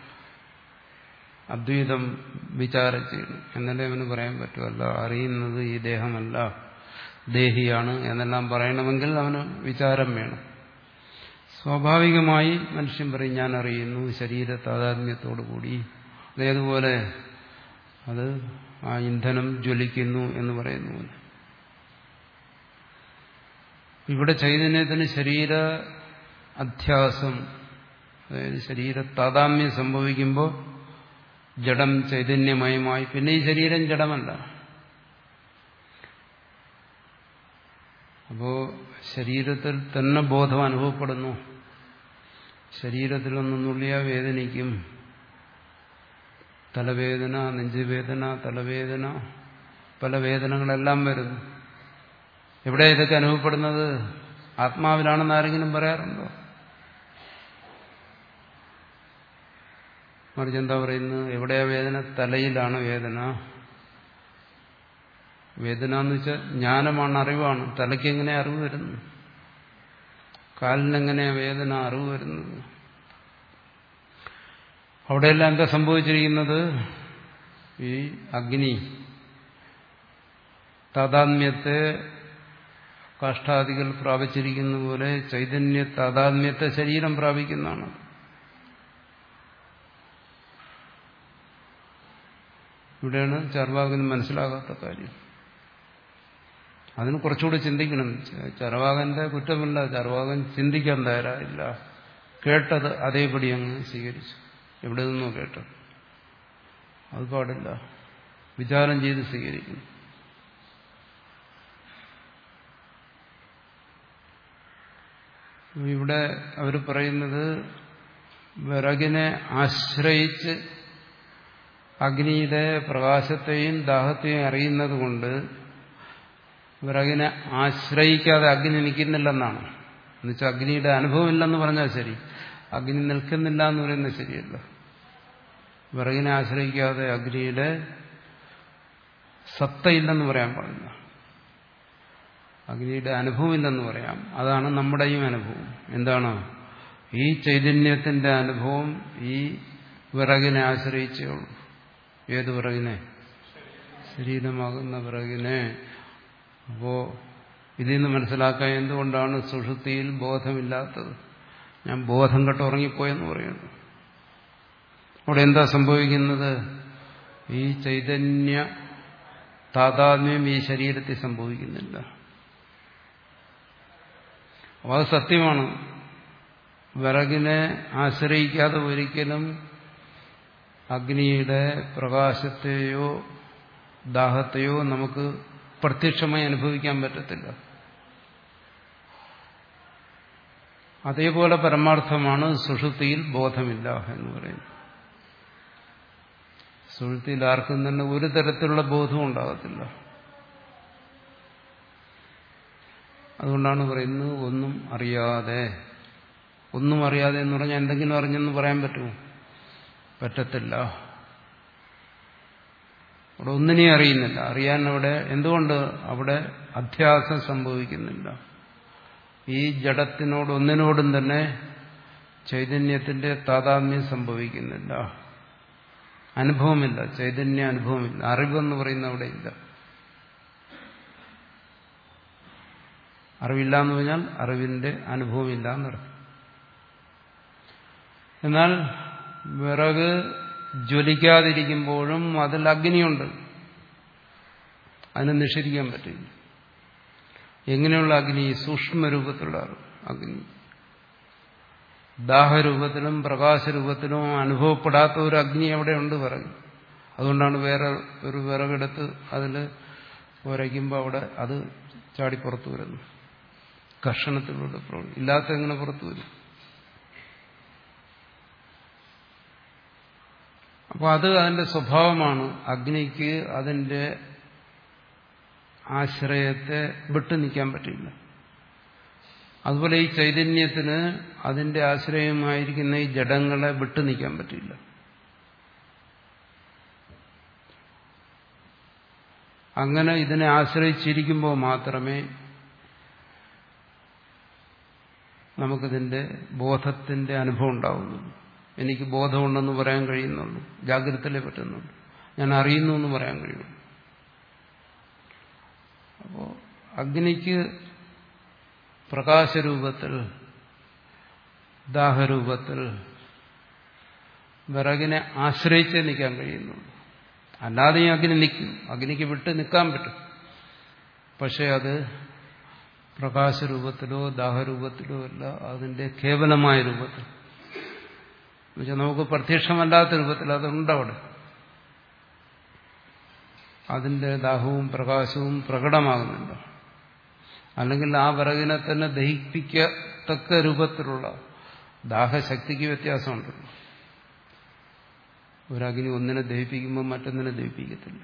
S1: അദ്വൈതം വിചാരം ചെയ്യണം. എന്നല്ലേ അവന് പറയാൻ പറ്റുമല്ല, അറിയുന്നത് ഈ ദേഹമല്ല, ദേഹിയാണ് എന്നെല്ലാം പറയണമെങ്കിൽ അവന് വിചാരം വേണം. സ്വാഭാവികമായി മനുഷ്യൻ പറയും ഞാൻ അറിയുന്നു ശരീര താതാത്മ്യത്തോടു കൂടി. അതേതുപോലെ അത് ആ ഇന്ധനം ജ്വലിക്കുന്നു എന്ന് പറയുന്നു. ഇവിടെ ചൈതന്യത്തിന് ശരീര അധ്യാസം, അതായത് ശരീര താതാത്മ്യം സംഭവിക്കുമ്പോൾ ജഡം ചൈതന്യമയമായി. പിന്നെ ഈ ശരീരം ജഡമല്ല. അപ്പോ ശരീരത്തിൽ തന്നെ ബോധം അനുഭവപ്പെടുന്നു. ശരീരത്തിലൊന്നും നുള്ളിയാൽ വേദനിക്കും. തലവേദന, നെഞ്ചുവേദന, തലവേദന, പല വേദനകളെല്ലാം വരുന്നു. എവിടെ ഇതൊക്കെ അനുഭവപ്പെടുന്നത്? ആത്മാവിലാണെന്ന് ആരെങ്കിലും പറയാറുണ്ടോ? മറിച്ച് എന്താ പറയുന്നത്? എവിടെയാ വേദന? തലയിലാണ് വേദന. വേദന എന്ന് വെച്ചാൽ ജ്ഞാനമാണ്, അറിവാണ്. തലയ്ക്ക് എങ്ങനെ അറിവ് വരുന്നു? കാലിനെങ്ങനെയാ വേദന അറിവ് വരുന്നത്? അവിടെയെല്ലാം എന്താ സംഭവിച്ചിരിക്കുന്നത്? ഈ അഗ്നി താതാത്മ്യത്തെ കാഷ്ടാദികൾ പ്രാപിച്ചിരിക്കുന്ന പോലെ ചൈതന്യ താതാത്മ്യത്തെ ശരീരം പ്രാപിക്കുന്നതാണ്. ഇവിടെയാണ് ചർവാകന് മനസ്സിലാകാത്ത കാര്യം. അതിന് കുറച്ചുകൂടി ചിന്തിക്കണം. ചർവാകന്റെ കുറ്റമില്ല, ചർവാകൻ ചിന്തിക്കാൻ തയ്യാറായില്ല. കേട്ടത് അതേപടി അങ്ങ് സ്വീകരിച്ചു. എവിടെ നിന്നോ കേട്ടത്, അത് പാടില്ല. വിചാരം ചെയ്ത് സ്വീകരിക്കുന്നു. ഇവിടെ അവർ പറയുന്നത് വിറകിനെ ആശ്രയിച്ച് അഗ്നിയുടെ പ്രകാശത്തെയും ദാഹത്തെയും അറിയുന്നത് കൊണ്ട് വിറകിനെ ആശ്രയിക്കാതെ അഗ്നി നിൽക്കുന്നില്ലെന്നാണ്. എന്നുവെച്ചാൽ അഗ്നിയുടെ അനുഭവമില്ലെന്ന് പറഞ്ഞാൽ ശരി, അഗ്നി നിൽക്കുന്നില്ല എന്ന് പറയുന്നത് ശരിയല്ല. വിറകിനെ ആശ്രയിക്കാതെ അഗ്നിയുടെ സത്തയില്ലെന്ന് പറയാൻ പാടില്ല. അഗ്നിയുടെ അനുഭവമില്ലെന്ന് പറയാം. അതാണ് നമ്മുടെയും അനുഭവം. എന്താണ്? ഈ ചൈതന്യത്തിന്റെ അനുഭവം ഈ വിറകിനെ ആശ്രയിച്ചേ ഉള്ളൂ. ഏത് വിറകിനെ? ശരീരമാകുന്ന വിറകിനെ. അപ്പോ ഇതിൽ നിന്ന് മനസ്സിലാക്കാൻ എന്തുകൊണ്ടാണ് സുഷുപ്തിയിൽ ബോധമില്ലാത്തത്? ഞാൻ ബോധം കെട്ട് ഉറങ്ങിപ്പോയെന്ന് പറയുന്നു. അവിടെ എന്താ സംഭവിക്കുന്നത്? ഈ ചൈതന്യ താതാത്മ്യം ഈ ശരീരത്തിൽ സംഭവിക്കുന്നില്ല. അപ്പോൾ അത് സത്യമാണ്. വിറകിനെ ആശ്രയിക്കാതെ ഒരിക്കലും അഗ്നിയുടെ പ്രകാശത്തെയോ ദാഹത്തെയോ നമുക്ക് പ്രത്യക്ഷമായി അനുഭവിക്കാൻ പറ്റത്തില്ല. അതേപോലെ പരമാർത്ഥമാണ് സുഷുപ്തിയിൽ ബോധമില്ല എന്ന് പറയുന്നത്. സുഷുപ്തിയിൽ ആർക്കും തന്നെ ഒരു തരത്തിലുള്ള ബോധവും ഉണ്ടാകത്തില്ല. അതുകൊണ്ടാണ് പറയുന്നത് ഒന്നും അറിയാതെ. ഒന്നും അറിയാതെ എന്ന് പറഞ്ഞാൽ എന്തെങ്കിലും അറിഞ്ഞെന്ന് പറയാൻ പറ്റുമോ? പറ്റത്തില്ല. അവിടെ ഒന്നിനെയും അറിയുന്നില്ല. അറിയാൻ അവിടെ എന്തുകൊണ്ട്? അവിടെ അധ്യാസം സംഭവിക്കുന്നില്ല. ഈ ജഡത്തിനോട് ഒന്നിനോടും തന്നെ ചൈതന്യത്തിന്റെ താതാത്മ്യം സംഭവിക്കുന്നില്ല. അനുഭവമില്ല, ചൈതന്യ അനുഭവമില്ല. അറിവെന്ന് പറയുന്ന അവിടെ ഇല്ല. അറിവില്ല എന്ന് പറഞ്ഞാൽ അറിവിന്റെ അനുഭവമില്ല എന്നർത്ഥം. എന്നാൽ വിറക് ജ്വലിക്കാതിരിക്കുമ്പോഴും അതിൽ അഗ്നിയുണ്ട്. അതിനെ നിഷേധിക്കാൻ പറ്റില്ല. എങ്ങനെയുള്ള അഗ്നി? സൂക്ഷ്മരൂപത്തിലുള്ള അഗ്നി. ദാഹരൂപത്തിലും പ്രകാശരൂപത്തിലും അനുഭവപ്പെടാത്ത ഒരു അഗ്നി അവിടെയുണ്ട് വിറക്. അതുകൊണ്ടാണ് വേറെ ഒരു വിറകെടുത്ത് അതിൽ ഉരയ്ക്കുമ്പോൾ അവിടെ അത് ചാടി പുറത്തു വരുന്നു. കർഷണത്തിലൂടെ പ്രവൃത്തി ഇല്ലാത്ത എങ്ങനെ പുറത്തു വരും? അപ്പോൾ അത് അതിന്റെ സ്വഭാവമാണ്. അഗ്നിക്ക് അതിന്റെ ആശ്രയത്തെ വിട്ടു നിൽക്കാൻ പറ്റില്ല. അതുപോലെ ഈ ചൈതന്യത്തിന് അതിന്റെ ആശ്രയമായിരിക്കുന്ന ഈ ജഡങ്ങളെ വിട്ടു നിൽക്കാൻ പറ്റില്ല. അങ്ങനെ ഇതിനെ ആശ്രയിച്ചിരിക്കുമ്പോൾ മാത്രമേ നമുക്കിതിന്റെ ബോധത്തിന്റെ അനുഭവം ഉണ്ടാവുന്നുള്ളൂ. എനിക്ക് ബോധമുണ്ടെന്ന് പറയാൻ കഴിയുന്നുള്ളൂ, ജാഗ്രതയിലേ പറ്റുന്നുള്ളൂ. ഞാൻ അറിയുന്നു എന്ന് പറയാൻ കഴിയുള്ളൂ. അപ്പോൾ അഗ്നിക്ക് പ്രകാശരൂപത്തിൽ, ദാഹരൂപത്തിൽ വിറകിനെ ആശ്രയിച്ചേ നിൽക്കാൻ കഴിയുന്നുള്ളൂ. അല്ലാതെ ഈ അഗ്നി നിൽക്കും, അഗ്നിക്ക് വിട്ട് നിൽക്കാൻ പറ്റും. പക്ഷെ അത് പ്രകാശരൂപത്തിലോ ദാഹരൂപത്തിലോ അല്ല, അതിന്റെ കേവലമായ രൂപത്തിൽ, എന്നുവെച്ചാൽ നമുക്ക് പ്രത്യക്ഷമല്ലാത്ത രൂപത്തിൽ അതുണ്ടവിടെ. അതിന്റെ ദാഹവും പ്രകാശവും പ്രകടമാകുന്നുണ്ട്. അല്ലെങ്കിൽ ആ വിറകിനെ തന്നെ ദഹിപ്പിക്കത്തക്ക രൂപത്തിലുള്ള ദാഹശക്തിക്ക് വ്യത്യാസമുണ്ടല്ലോ. ഒരഗ്നി ഒന്നിനെ ദഹിപ്പിക്കുമ്പോൾ മറ്റൊന്നിനെ ദഹിപ്പിക്കത്തില്ല.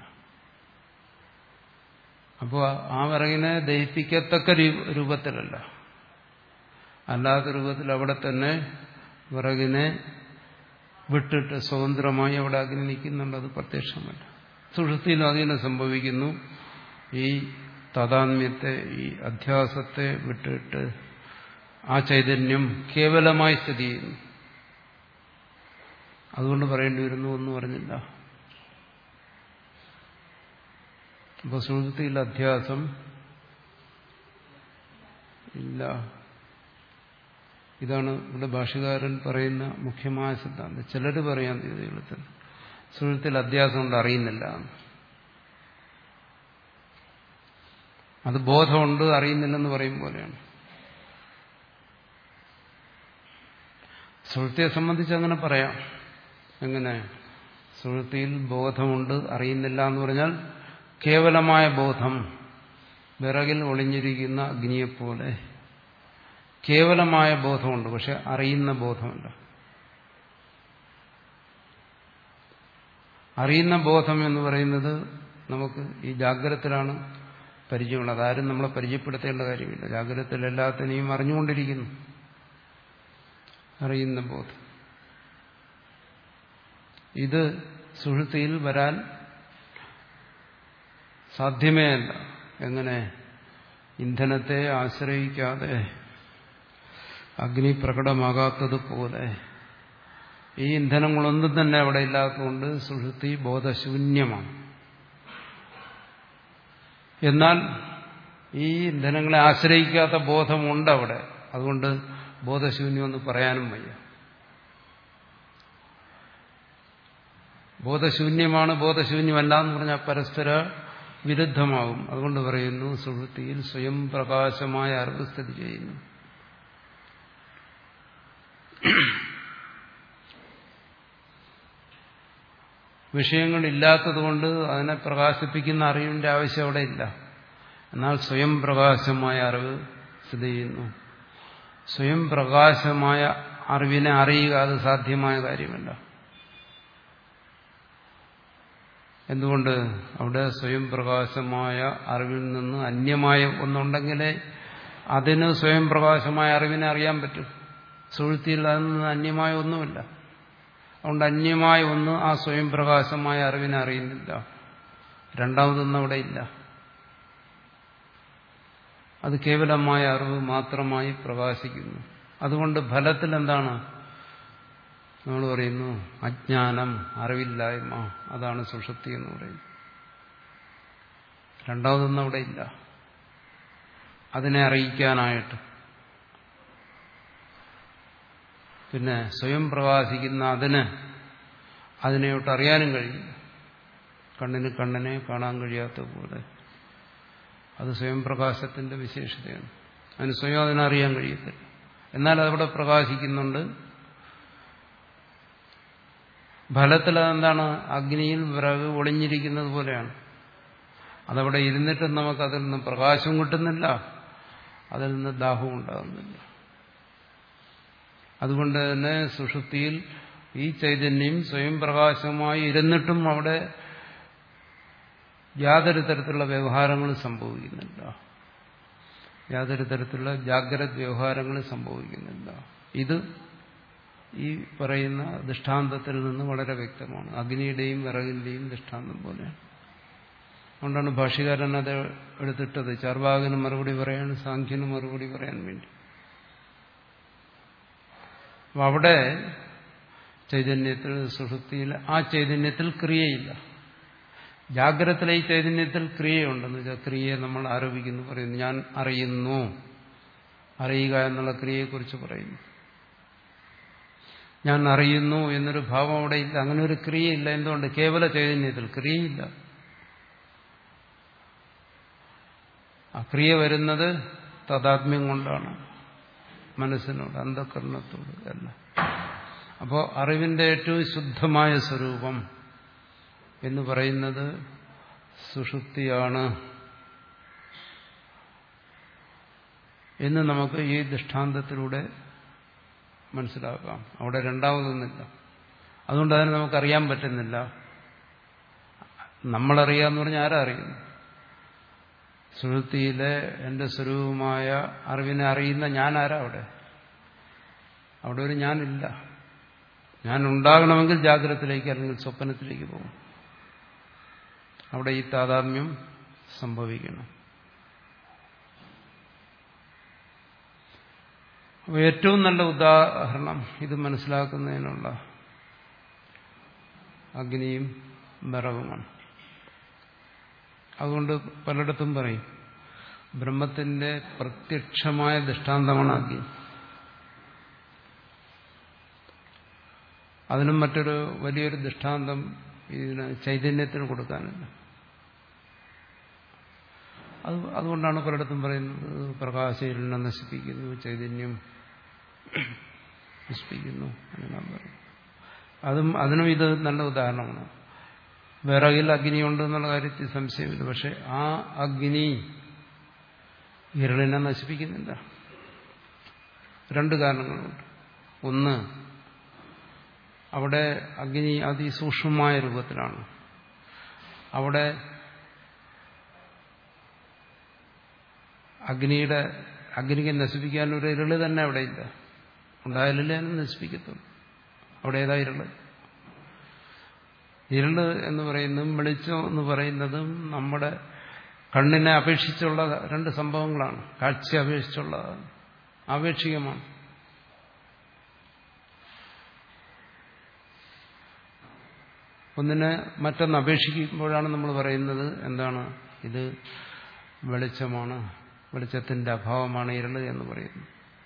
S1: അപ്പോൾ ആ വിറകിനെ ദഹിപ്പിക്കത്തക്ക രൂപത്തിലല്ല, അല്ലാത്ത രൂപത്തിൽ അവിടെ തന്നെ വിറകിനെ വിട്ടിട്ട് സ്വതന്ത്രമായി അവിടെ അഗ്നി നിൽക്കുന്നുണ്ട്. അത് പ്രത്യക്ഷമല്ല. സുഷുപ്തിയിലും അതിനെ സംഭവിക്കുന്നു. ഈ താദാത്മ്യത്തെ, ഈ അധ്യാസത്തെ വിട്ടിട്ട് ആ ചൈതന്യം കേവലമായി സ്ഥിതി ചെയ്യുന്നു. അതുകൊണ്ട് പറയേണ്ടി വരുന്നു എന്ന് പറഞ്ഞില്ല. അപ്പോൾ സുഷുപ്തിയിൽ അധ്യാസം ഇല്ല. ഇതാണ് ഇവിടെ ഭാഷ്യകാരൻ പറയുന്ന മുഖ്യമായ സിദ്ധാന്തം. ചിലർ പറയാൻ തീയതികളിൽ സുഷുപ്തിയിൽ അധ്യാസം കൊണ്ട് അറിയുന്നില്ല. അത് ബോധമുണ്ട്, അറിയുന്നില്ലെന്ന് പറയും പോലെയാണ്. സുഷുപ്തിയെ സംബന്ധിച്ച് അങ്ങനെ പറയാം. എങ്ങനെ? സുഷുപ്തിയിൽ ബോധമുണ്ട്, അറിയുന്നില്ല എന്ന് പറഞ്ഞാൽ കേവലമായ ബോധം, വിറകിൽ ഒളിഞ്ഞിരിക്കുന്ന അഗ്നിയെപ്പോലെ കേവലമായ ബോധമുണ്ട്, പക്ഷെ അറിയുന്ന ബോധമല്ല. അറിയുന്ന ബോധം എന്ന് പറയുന്നത് നമുക്ക് ഈ ജാഗ്രതത്തിലാണ് പരിചയമുള്ളത്. അതാരും നമ്മളെ പരിചയപ്പെടുത്തേണ്ട കാര്യമില്ല. ജാഗ്രതത്തിൽ എല്ലാത്തിനെയും അറിഞ്ഞുകൊണ്ടിരിക്കുന്നു. അറിയുന്ന ബോധം ഇത് സുഷുപ്തിയിൽ വരാൻ സാധ്യമേ അല്ല. എങ്ങനെ? ഇന്ധനത്തെ ആശ്രയിക്കാതെ അഗ്നി പ്രകടമാകാത്തതുപോലെ ഈ ഇന്ധനങ്ങളൊന്നും തന്നെ അവിടെ ഇല്ലാത്തതുകൊണ്ട് സുഷുപ്തി ബോധശൂന്യമാണ്. എന്നാൽ ഈ ഇന്ധനങ്ങളെ ആശ്രയിക്കാത്ത ബോധമുണ്ട് അവിടെ. അതുകൊണ്ട് ബോധശൂന്യമെന്ന് പറയാനും വയ്യ. ബോധശൂന്യമാണ്, ബോധശൂന്യമല്ല എന്ന് പറഞ്ഞാൽ പരസ്പര വിരുദ്ധമാകും. അതുകൊണ്ട് പറയുന്നു സുഷുപ്തിയിൽ സ്വയം പ്രകാശമായ അറിവ് സ്ഥിതി ചെയ്യുന്നു. വിഷയങ്ങളില്ലാത്തതുകൊണ്ട് അതിനെ പ്രകാശിപ്പിക്കുന്ന അറിവിന്റെ ആവശ്യം അവിടെ ഇല്ല. എന്നാൽ സ്വയം പ്രകാശമായ അറിവ് സ്ഥിതി ചെയ്യുന്നു. സ്വയം പ്രകാശമായ അറിവിനെ അറിയുക അത് സാധ്യമായ കാര്യമല്ല. എന്തുകൊണ്ട്? അവിടെ സ്വയം പ്രകാശമായ അറിവിൽ നിന്ന് അന്യമായ ഒന്നുണ്ടെങ്കിലേ അതിന് സ്വയം പ്രകാശമായ അറിവിനെ അറിയാൻ പറ്റും. സുഷുപ്തിയിൽ അതിൽ നിന്ന് അന്യമായ ഒന്നുമില്ല. അതുകൊണ്ട് അന്യമായ ഒന്ന് ആ സ്വയം പ്രകാശമായ അറിവിനെ അറിയുന്നില്ല. രണ്ടാമതൊന്നും അവിടെ ഇല്ല. അത് കേവലമായ അറിവ് മാത്രമായി പ്രകാശിക്കുന്നു. അതുകൊണ്ട് ഫലത്തിൽ എന്താണ്? നമ്മൾ പറയുന്നു അജ്ഞാനം, അറിവില്ലായ്മ. അതാണ് സുഷുപ്തി എന്ന് പറയുന്നത്. രണ്ടാമതൊന്നും അവിടെ ഇല്ല അതിനെ അറിയിക്കാനായിട്ട്. പിന്നെ സ്വയം പ്രകാശിക്കുന്ന അതിന് അതിനെയോട്ട് അറിയാനും കഴിയില്ല. കണ്ണിന് കണ്ണിനെ കാണാൻ കഴിയാത്ത പോലെ അത് സ്വയം പ്രകാശത്തിന്റെ വിശേഷതയാണ്. അതിന് സ്വയം അതിനറിയാൻ കഴിയത്തില്ല. എന്നാൽ അതവിടെ പ്രകാശിക്കുന്നുണ്ട്. ഫലത്തിൽ അതെന്താണ്? അഗ്നിയിൽ വിറക് ഒളിഞ്ഞിരിക്കുന്നത് പോലെയാണ്. അതവിടെ ഇരുന്നിട്ടും നമുക്കതിൽ നിന്ന് പ്രകാശവും കിട്ടുന്നില്ല, അതിൽ നിന്ന് ദാഹവും ഉണ്ടാകുന്നില്ല. അതുകൊണ്ട് തന്നെ സുഷുപ്തിയിൽ ഈ ചൈതന്യം സ്വയം പ്രകാശമായി ഇരുന്നിട്ടും അവിടെ യാതൊരു തരത്തിലുള്ള വ്യവഹാരങ്ങളും സംഭവിക്കുന്നില്ല. യാതൊരു തരത്തിലുള്ള ജാഗ്രത വ്യവഹാരങ്ങളും സംഭവിക്കുന്നില്ല. ഇത് ഈ പറയുന്ന ദൃഷ്ടാന്തത്തിൽ നിന്ന് വളരെ വ്യക്തമാണ്. അഗ്നിയുടെയും വിറകിന്റെയും ദൃഷ്ടാന്തം പോലെയാണ്. അതുകൊണ്ടാണ് ഭാഷ്യകാരൻ അത് എടുത്തിട്ടത്. ചാർവാകന് മറുപടി പറയാൻ, സാഖ്യന് മറുപടി പറയാൻ വേണ്ടി. അപ്പൊ അവിടെ ചൈതന്യത്തിൽ, സുഷുപ്തിയിൽ ആ ചൈതന്യത്തിൽ ക്രിയയില്ല. ജാഗ്രതത്തിലെ ഈ ചൈതന്യത്തിൽ ക്രിയയുണ്ടെന്ന് വെച്ചാൽ ക്രിയയെ നമ്മൾ ആരോപിക്കുന്നു, പറയുന്നു. ഞാൻ അറിയുന്നു, അറിയുക എന്നുള്ള ക്രിയയെക്കുറിച്ച് പറയുന്നു. ഞാൻ അറിയുന്നു എന്നൊരു ഭാവം അവിടെ ഇല്ല. അങ്ങനെ ഒരു ക്രിയയില്ല. എന്തുകൊണ്ട്? കേവല ചൈതന്യത്തിൽ ക്രിയയില്ല. ആ ക്രിയ വരുന്നത് തദാത്മ്യം കൊണ്ടാണ്, മനസ്സിനോട്, അന്ധകരണത്തോട് അല്ല. അപ്പോൾ അറിവിന്റെ ഏറ്റവും ശുദ്ധമായ സ്വരൂപം എന്ന് പറയുന്നത് സുഷുപ്തിയാണ് എന്ന് നമുക്ക് ഈ ദൃഷ്ടാന്തത്തിലൂടെ മനസ്സിലാക്കാം. അവിടെ രണ്ടാമതൊന്നുമില്ല. അതുകൊണ്ട് അതിനെ നമുക്കറിയാൻ പറ്റുന്നില്ല. നമ്മളറിയാന്ന് പറഞ്ഞാൽ ആരാ അറിയുന്നു? സുഷുപ്തിയിലെ എന്റെ സ്വരൂപമായ അറിവിനെ അറിയുന്ന ഞാൻ ആരാ? അവിടെ അവിടെ ഒരു ഞാനില്ല. ഞാൻ ഉണ്ടാകണമെങ്കിൽ ജാഗ്രതത്തിലേക്ക് അല്ലെങ്കിൽ സ്വപ്നത്തിലേക്ക് പോകും. അവിടെ ഈ താതാത്മ്യം സംഭവിക്കണം. അപ്പോൾ ഏറ്റവും നല്ല ഉദാഹരണം ഇത് മനസ്സിലാക്കുന്നതിനുള്ള അഗ്നിയും വിറകുമാണ്. അതുകൊണ്ട് പലയിടത്തും പറയും ബ്രഹ്മത്തിന്റെ പ്രത്യക്ഷമായ ദൃഷ്ടാന്തമാണ് അഗ്നി. അതിനും മറ്റൊരു വലിയൊരു ദൃഷ്ടാന്തം ഇതിന് ചൈതന്യത്തിന് കൊടുക്കാനില്ല. അത് അതുകൊണ്ടാണ് പലയിടത്തും പറയുന്നത് പ്രകാശം നശിപ്പിക്കുന്നു, ചൈതന്യം നശിപ്പിക്കുന്നു എന്നെല്ലാം പറയും. അതും അതിനും ഇത് നല്ല ഉദാഹരണമാണ്. വിറകിൽ അഗ്നിയുണ്ട് എന്നുള്ള കാര്യത്തിൽ സംശയമില്ല. പക്ഷെ ആ അഗ്നി ഇരുളിനെ നശിപ്പിക്കുന്നില്ല. രണ്ട് കാരണങ്ങളുണ്ട്. ഒന്ന്, അവിടെ അഗ്നി അതിസൂക്ഷ്മമായ രൂപത്തിലാണ്. അവിടെ അഗ്നിയുടെ അഗ്നിക്ക് നശിപ്പിക്കാൻ ഒരു ഇരുള് തന്നെ അവിടെ ഇല്ല. ഉണ്ടായാലല്ലേ അതിനെ നശിപ്പിക്കത്തുള്ളൂ. അവിടെ ഏതാ ഇരുള്? ഇരുള് എന്ന് പറയുന്നതും വെളിച്ചം എന്ന് പറയുന്നതും നമ്മുടെ കണ്ണിനെ അപേക്ഷിച്ചുള്ള രണ്ട് സംഭവങ്ങളാണ്. കാഴ്ച അപേക്ഷിച്ചുള്ള ആപേക്ഷികമാണ്. ഒന്നിനെ മറ്റൊന്ന് അപേക്ഷിക്കുമ്പോഴാണ് നമ്മൾ പറയുന്നത് എന്താണ് ഇത് വെളിച്ചമാണ്, വെളിച്ചത്തിന്റെ അഭാവമാണ് ഇരുള് എന്ന് പറയുന്നു.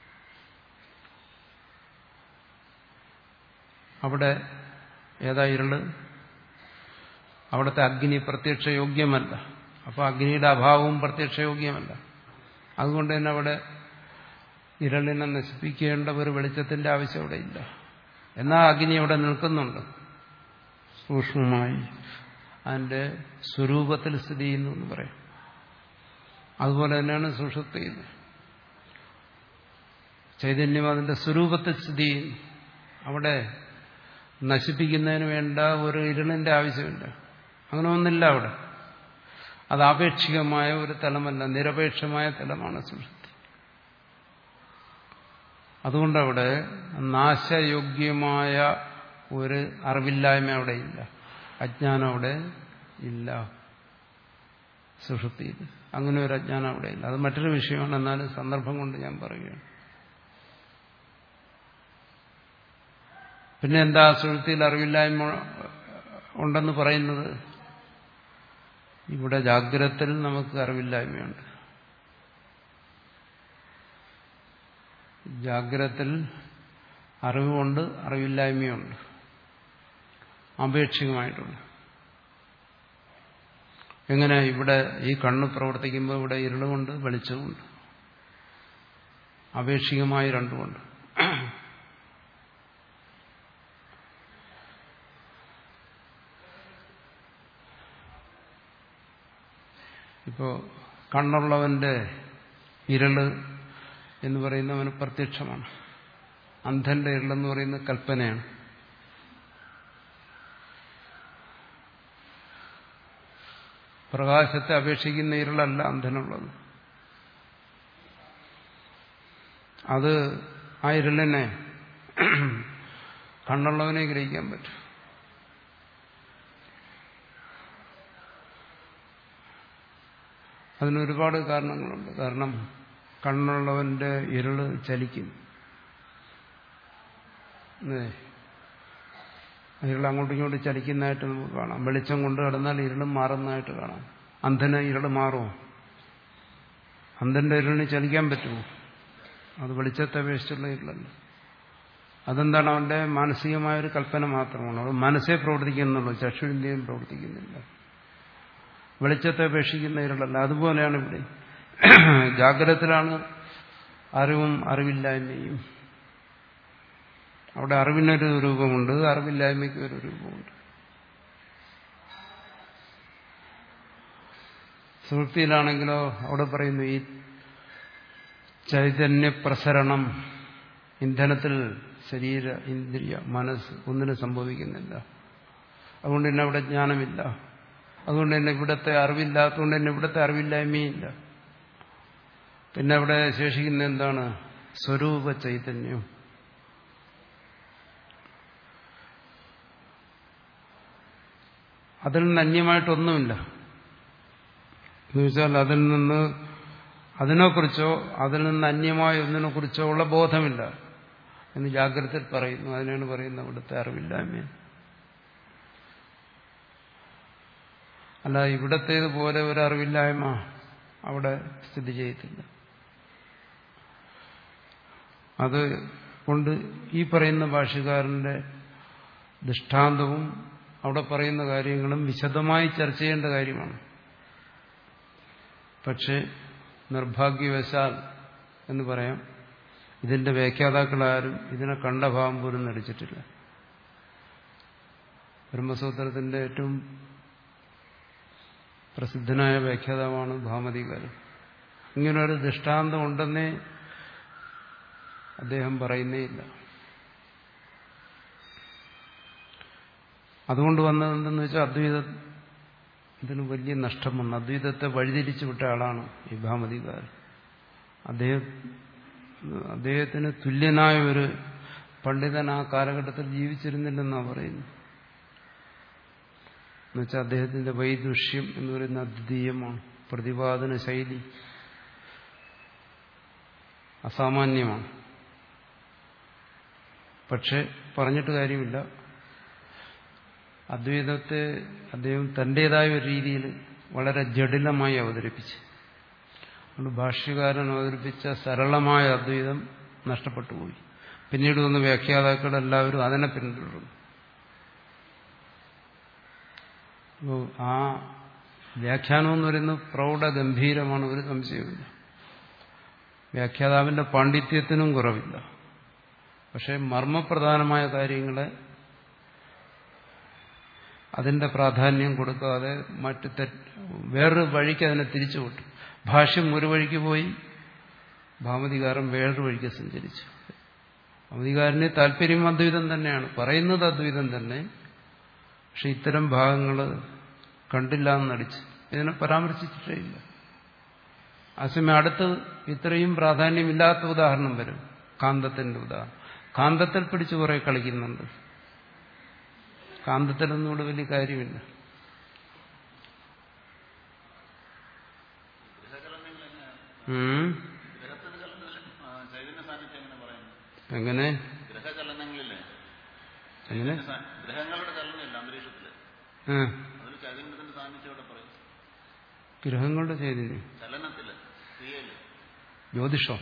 S1: അവിടെ ഏതാ ഇരുള്? അവിടുത്തെ അഗ്നി പ്രത്യക്ഷയോഗ്യമല്ല. അപ്പോൾ അഗ്നിയുടെ അഭാവവും പ്രത്യക്ഷയോഗ്യമല്ല. അതുകൊണ്ട് തന്നെ അവിടെ ഇരുളിനെ നശിപ്പിക്കേണ്ട ഒരു വെളിച്ചത്തിന്റെ ആവശ്യം അവിടെ ഇല്ല. എന്നാൽ അഗ്നി അവിടെ നിൽക്കുന്നുണ്ട്, സൂക്ഷ്മമായി അതിന്റെ സ്വരൂപത്തിൽ സ്ഥിതി ചെയ്യുന്നു എന്ന് പറയാം. അതുപോലെ തന്നെയാണ് സുഷുപ്തിയിൽ ചൈതന്യം അതിന്റെ സ്വരൂപത്തിൽ സ്ഥിതി ചെയ്യുന്നു. അവിടെ നശിപ്പിക്കുന്നതിന് വേണ്ട ഒരു ഇരുളിന്റെ ആവശ്യമില്ല. അങ്ങനെ ഒന്നില്ല അവിടെ. അത് ആപേക്ഷികമായ ഒരു തലമല്ല, നിരപേക്ഷമായ തലമാണ് സുഷുപ്തി. അതുകൊണ്ടവിടെ നാശയോഗ്യമായ ഒരു അറിവില്ലായ്മ അവിടെ ഇല്ല, അജ്ഞാനം അവിടെ ഇല്ല സുഷുപ്തിയിൽ. അങ്ങനെ ഒരു അജ്ഞാനം അവിടെ ഇല്ല. അത് മറ്റൊരു വിഷയമാണ്. എന്നാലും സന്ദർഭം കൊണ്ട് ഞാൻ പറയുകയാണ്. പിന്നെ എന്താ സുഷുപ്തിയിൽ അറിവില്ലായ്മ ഉണ്ടെന്ന് പറയുന്നത്? ഇവിടെ ജാഗ്രതത്തിൽ നമുക്ക് അറിവില്ലായ്മയുണ്ട്. ജാഗ്രതത്തിൽ അറിവുകൊണ്ട് അറിവില്ലായ്മയുണ്ട്, ആപേക്ഷികമായിട്ടുണ്ട്. എങ്ങനെ? ഇവിടെ ഈ കണ്ണ് പ്രവർത്തിക്കുമ്പോൾ ഇവിടെ ഇരുളുമുണ്ട്, വെളിച്ചമുണ്ട്, ആപേക്ഷികമായി രണ്ടുമുണ്ട്. ഇപ്പോ കണ്ണുള്ളവന്റെ ഇരുള് എന്ന് പറയുന്നവന് പ്രത്യക്ഷമാണ്. അന്ധന്റെ ഇരുളെന്ന് പറയുന്നത് കൽപ്പനയാണ്. പ്രകാശത്തെ അപേക്ഷിക്കുന്ന ഇരുളല്ല അന്ധനുള്ളത്. അത് ആ ഇരുളിനെ കണ്ണുള്ളവനെ ഗ്രഹിക്കാൻ പറ്റും. അതിനൊരുപാട് കാരണങ്ങളുണ്ട്. കാരണം കണ്ണുള്ളവന്റെ ഇരുള് ചലിക്കും. ഇരുൾ അങ്ങോട്ടും ഇങ്ങോട്ടും ചലിക്കുന്നതായിട്ട് നമുക്ക് കാണാം. വെളിച്ചം കൊണ്ട് കിടന്നാൽ ഇരുളും മാറുന്നതായിട്ട് കാണാം. അന്ധന് ഇരുള് മാറുമോ? അന്ധന്റെ ഇരുളിന് ചലിക്കാൻ പറ്റുമോ? അത് വെളിച്ചത്തെ അപേക്ഷിച്ചുള്ള ഇരുളല്ല. അതെന്താണ്? അവന്റെ മാനസികമായൊരു കൽപ്പന മാത്രമാണ്. അത് മനസ്സേ പ്രവർത്തിക്കുന്നുള്ളൂ, ചക്ഷുവിന്റെയും പ്രവർത്തിക്കുന്നില്ല. വെളിച്ചത്തെ അപേക്ഷിക്കുന്ന ഇരുളല്ല. അതുപോലെയാണ് ഇവിടെ. ജാഗ്രതത്തിലാണ് അറിവും അറിവില്ലായ്മയും. അവിടെ അറിവിനൊരു രൂപമുണ്ട്, അറിവില്ലായ്മയ്ക്ക് ഒരു രൂപമുണ്ട്. സുഹൃത്തിയിലാണെങ്കിലോ അവിടെ പറയുന്നു ഈ ചൈതന്യ പ്രസരണം ഇന്ധനത്തിൽ ശരീര ഇന്ദ്രിയ മനസ്സ് ഒന്നിനും സംഭവിക്കുന്നില്ല. അതുകൊണ്ട് തന്നെ അവിടെ ജ്ഞാനമില്ല. അതുകൊണ്ട് തന്നെ ഇവിടുത്തെ അറിവില്ലാത്തതുകൊണ്ട് തന്നെ ഇവിടുത്തെ അറിവില്ലായ്മയില്ല. പിന്നെ അവിടെ ശേഷിക്കുന്ന എന്താണ്? സ്വരൂപ ചൈതന്യം. അതിൽ നിന്ന് അന്യമായിട്ടൊന്നുമില്ല. എന്നുവെച്ചാൽ അതിൽ നിന്ന് അതിനെക്കുറിച്ചോ അതിൽ നിന്ന് അന്യമായ ഒന്നിനെക്കുറിച്ചോ ഉള്ള ബോധമില്ല എന്ന് ജാഗ്രതയിൽ പറയുന്നു. അതിനാണ് പറയുന്നത് ഇവിടുത്തെ അറിവില്ലായ്മ. അല്ല ഇവിടത്തേതുപോലെ ഒരു അറിവില്ലായ്മ അവിടെ സ്ഥിതി ചെയ്യത്തില്ല. അത് കൊണ്ട് ഈ പറയുന്ന ഭാഷ്യകാരന്റെ ദൃഷ്ടാന്തവും അവിടെ പറയുന്ന കാര്യങ്ങളും വിശദമായി ചർച്ച ചെയ്യേണ്ട കാര്യമാണ്. പക്ഷെ നിർഭാഗ്യവശാൽ എന്ന് പറയാം, ഇതിന്റെ വ്യാഖ്യാതാക്കളാരും ഇതിനെ കണ്ട ഭാവം പോലും നടിച്ചിട്ടില്ല. ബ്രഹ്മസൂത്രത്തിന്റെ ഏറ്റവും പ്രസിദ്ധനായ വ്യാഖ്യാതാവാണ് ഭാമതികാരൻ. ഇങ്ങനൊരു ദൃഷ്ടാന്തം ഉണ്ടെന്നേ അദ്ദേഹം പറയുന്നേയില്ല. അതുകൊണ്ട് വന്നതെന്തെന്ന് വെച്ചാൽ അദ്വൈതം ഇതിന് വലിയ നഷ്ടം വന്നു. അദ്വൈതത്തെ വഴിതിരിച്ചു വിട്ട ആളാണ് ഈ ഭാമതികാരൻ. അദ്ദേഹം അദ്ദേഹത്തിന് തുല്യനായ ഒരു പണ്ഡിതൻ ആ കാലഘട്ടത്തിൽ ജീവിച്ചിരുന്നില്ലെന്നാണ് പറയുന്നത്. എന്നുവെച്ചാൽ അദ്ദേഹത്തിന്റെ വൈദുഷ്യം എന്ന് പറയുന്ന അദ്വിതീയമാണ്. പ്രതിപാദന ശൈലി അസാമാന്യമാണ്. പക്ഷെ പറഞ്ഞിട്ട് കാര്യമില്ല. അദ്വൈതത്തെ അദ്ദേഹം തന്റേതായ ഒരു രീതിയിൽ വളരെ ജടിലമായി അവതരിപ്പിച്ചു. അതുകൊണ്ട് ഭാഷ്യകാരൻ അവതരിപ്പിച്ച സരളമായ അദ്വൈതം നഷ്ടപ്പെട്ടു പോയി. പിന്നീട് വന്ന വ്യാഖ്യാതാക്കൾ എല്ലാവരും അതിനെ പിന്തുടർന്നു. ആ വ്യാഖ്യാനം എന്ന് പറയുന്നത് പ്രൗഢഗംഭീരമാണ്, ഒരു സംശയമില്ല. വ്യാഖ്യാതാവിന്റെ പാണ്ഡിത്യത്തിനും കുറവില്ല. പക്ഷെ മർമ്മപ്രധാനമായ കാര്യങ്ങളെ അതിന്റെ പ്രാധാന്യം കൊടുക്കാതെ മറ്റ് വേറൊരു വഴിക്ക് അതിനെ തിരിച്ചുവിട്ടു. ഭാഷ്യം ഒരു വഴിക്ക് പോയി, ഭാമതികാരൻ വേറൊരു വഴിക്ക് സഞ്ചരിച്ചു. ഭാമതികാരന് താല്പര്യം അദ്വൈതം തന്നെയാണ്, പറയുന്നത് അദ്വൈതം തന്നെ. പക്ഷെ ഇത്തരം ഭാഗങ്ങൾ കണ്ടില്ല എന്ന് നടിച്ച് ഇതിനെ പരാമർശിച്ചിട്ടേ ഇല്ല. അസമയം അടുത്ത് ഇത്രയും പ്രാധാന്യമില്ലാത്ത ഉദാഹരണം വരും, കാന്തത്തിന്റെ ഉദാഹരണം. കാന്തത്തിൽ പിടിച്ച് കുറെ കളിക്കുന്നുണ്ട്. കാന്തത്തിലൊന്നുകൂടെ വലിയ കാര്യമില്ല. എങ്ങനെ എങ്ങനെ ഗ്രഹങ്ങളുടെ ചൈതന്യം ജ്യോതിഷം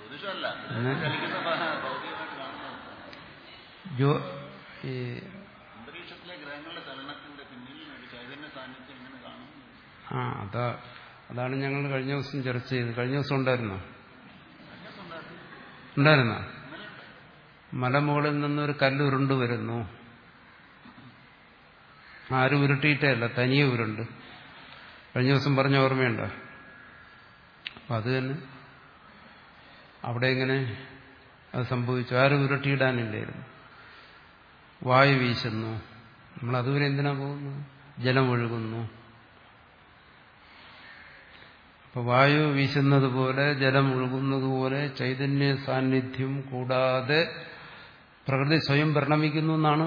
S1: ആ അതാ അതാണ് ഞങ്ങൾ കഴിഞ്ഞ ദിവസം ചർച്ച ചെയ്തത്. കഴിഞ്ഞ ദിവസം ഉണ്ടായിരുന്നോ? ഉണ്ടായിരുന്നോ? മലമുകളിൽ നിന്നൊരു കല്ല് ഉരുണ്ട് വരുന്നു. ആരും ഉരുട്ടിയിട്ടേ അല്ല, തനിയെ ഉരുണ്ട്. കഴിഞ്ഞ ദിവസം പറഞ്ഞ ഓർമ്മയുണ്ടോ? അപ്പൊ അത് തന്നെ അവിടെ എങ്ങനെ അത് സംഭവിച്ചു? ആരും ഉരുട്ടിയിടാനില്ലായിരുന്നു. വായു വീശുന്നു. നമ്മൾ അതുവരെ എന്തിനാ പോകുന്നു? ജലം ഒഴുകുന്നു. ഇപ്പൊ വായു വീശുന്നത് പോലെ ജലം ഒഴുകുന്നത് പോലെ ചൈതന്യ സാന്നിധ്യം കൂടാതെ പ്രകൃതി സ്വയം പരിണമിക്കുന്നു എന്നാണ്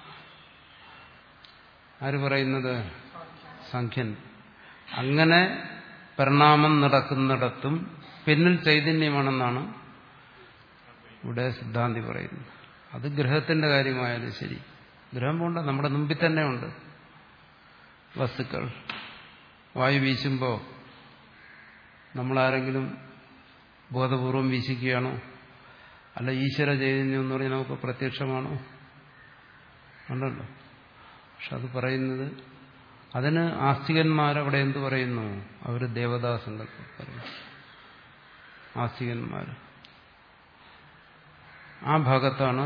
S1: ആര് പറയുന്നത്? സാഖ്യൻ. അങ്ങനെ പരിണാമം നടക്കുന്നിടത്തും പിന്നിൽ ചൈതന്യമാണെന്നാണ് ഇവിടെ സിദ്ധാന്തി പറയുന്നത്. അത് ഗ്രഹത്തിന്റെ കാര്യമായാലും ശരി, ഗ്രഹം പോണ്ട, നമ്മുടെ മുമ്പിൽ തന്നെ ഉണ്ട് വസ്തുക്കൾ. വായു വീശുമ്പോൾ നമ്മളാരെങ്കിലും ബോധപൂർവം വീശിക്കുകയാണോ? അല്ല ഈശ്വര ചൈതന്യം എന്ന് പറഞ്ഞാൽ നമുക്ക് പ്രത്യക്ഷമാണോ? ഉണ്ടല്ലോ. പക്ഷെ അത് പറയുന്നത്, അതിന് ആസ്തികന്മാരവിടെ എന്തു പറയുന്നു? അവർ ദേവതാസങ്കല്പം പറയും. ആസ്തികന്മാർ ആ ഭാഗത്താണ്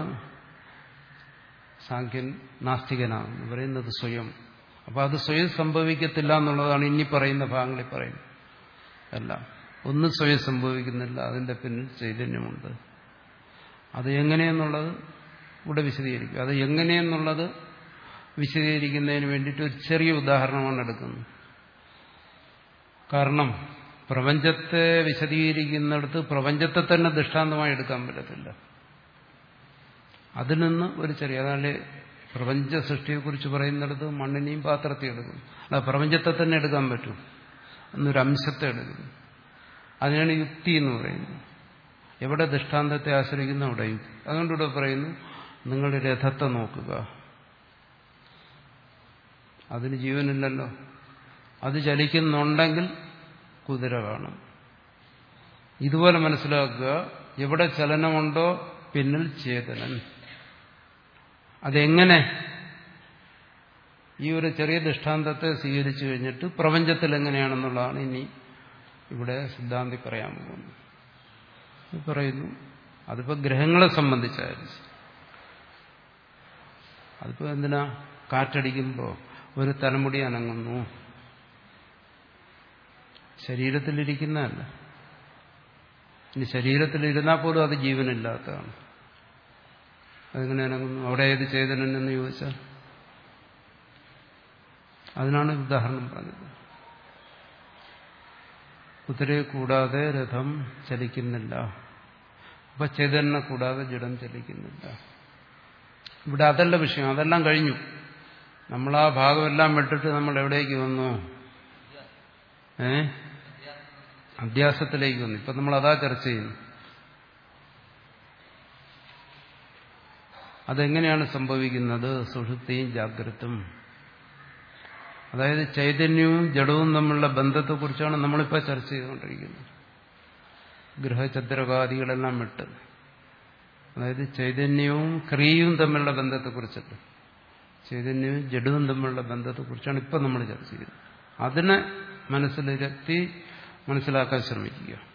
S1: സാഖ്യൻ നാസ്തികനാണെന്ന് പറയുന്നത് സ്വയം. അപ്പൊ അത് സ്വയം സംഭവിക്കത്തില്ല എന്നുള്ളതാണ് ഇനി പറയുന്ന ഭാഗങ്ങളിൽ പറയുന്നത്. അല്ല, ഒന്നും സ്വയം സംഭവിക്കുന്നില്ല, അതിന്റെ പിന്നിൽ ചൈതന്യമുണ്ട്. അത് എങ്ങനെയെന്നുള്ളത് ഇവിടെ വിശദീകരിക്കും. അത് എങ്ങനെയെന്നുള്ളത് വിശദീകരിക്കുന്നതിന് വേണ്ടിയിട്ട് ഒരു ചെറിയ ഉദാഹരണമാണ് എടുക്കുന്നത്. കാരണം പ്രപഞ്ചത്തെ വിശദീകരിക്കുന്നിടത്ത് പ്രപഞ്ചത്തെ തന്നെ ദൃഷ്ടാന്തമായി എടുക്കാൻ പറ്റത്തില്ല. അതിൽ നിന്ന് ഒരു ചെറിയ, അതാണ്ട് പ്രപഞ്ച സൃഷ്ടിയെക്കുറിച്ച് പറയുന്നിടത്ത് മണ്ണിനെയും പാത്രത്തെയും എടുക്കും. അല്ല, പ്രപഞ്ചത്തെ തന്നെ എടുക്കാൻ പറ്റും എന്നൊരു അംശത്തെ എടുക്കുന്നു. അതിനാണ് യുക്തി എന്ന് പറയുന്നത്. എവിടെ ദൃഷ്ടാന്തത്തെ ആശ്രയിക്കുന്നു അവിടെ യുക്തി. അതുകൊണ്ട് ഇവിടെ പറയുന്നു, നിങ്ങൾ രഥത്തെ നോക്കുക, അതിന് ജീവനില്ലല്ലോ, അത് ചലിക്കുന്നുണ്ടെങ്കിൽ കുതിര കാണും. ഇതുപോലെ മനസ്സിലാക്കുക, എവിടെ ചലനമുണ്ടോ പിന്നിൽ ചേതനൻ. അതെങ്ങനെ? ഈ ഒരു ചെറിയ ദൃഷ്ടാന്തത്തെ സ്വീകരിച്ചു കഴിഞ്ഞിട്ട് പ്രപഞ്ചത്തിൽ എങ്ങനെയാണെന്നുള്ളതാണ് ഇനി ഇവിടെ സിദ്ധാന്തി പറയാൻ പോകുന്നത്. പറയുന്നു, അതിപ്പോ ഗ്രഹങ്ങളെ സംബന്ധിച്ചായിരുന്നു. അതിപ്പോ എന്തിനാ? കാറ്റടിക്കുമ്പോൾ ഒരു തലമുടി അനങ്ങുന്നു, ശരീരത്തിലിരിക്കുന്നതല്ല. ഇനി ശരീരത്തിലിരുന്നാൽ പോലും അത് ജീവനില്ലാത്തതാണ്. അതെങ്ങനെ അനങ്ങുന്നു? അവിടെ ഏത് ചേതനൻ എന്ന് ചോദിച്ചാൽ അതിനാണ് ഉദാഹരണം പറഞ്ഞത്. കുതിരയെ കൂടാതെ രഥം ചലിക്കുന്നില്ല. അപ്പൊ ചേതനെ കൂടാതെ ജഡം ചലിക്കുന്നില്ല. ഇവിടെ അതല്ല വിഷയം, അതെല്ലാം കഴിഞ്ഞു. നമ്മൾ ആ ഭാഗമെല്ലാം വിട്ടിട്ട് നമ്മൾ എവിടേക്ക് വന്നു? ഏ അധ്യാസത്തിലേക്ക് വന്നു. ഇപ്പൊ നമ്മൾ അതാ ചർച്ച ചെയ്യുന്നു. അതെങ്ങനെയാണ് സംഭവിക്കുന്നത്? സുഷുപ്തിയും ജാഗ്രതും. അതായത് ചൈതന്യവും ജഡവും തമ്മിലുള്ള ബന്ധത്തെക്കുറിച്ചാണ് നമ്മളിപ്പോൾ ചർച്ച ചെയ്തുകൊണ്ടിരിക്കുന്നത്. ഗൃഹചന്ദ്രകാദികളെല്ലാം വിട്ട്, അതായത് ചൈതന്യവും ക്രിയയും തമ്മിലുള്ള ബന്ധത്തെക്കുറിച്ചിട്ട്, ചൈതന്യവും ജഡവും തമ്മിലുള്ള ബന്ധത്തെക്കുറിച്ചാണ് ഇപ്പം നമ്മൾ ചർച്ച ചെയ്യുന്നത്. അതിനെ മനസ്സിലിരുത്തി മനസ്സിലാക്കാൻ ശ്രമിക്കുക.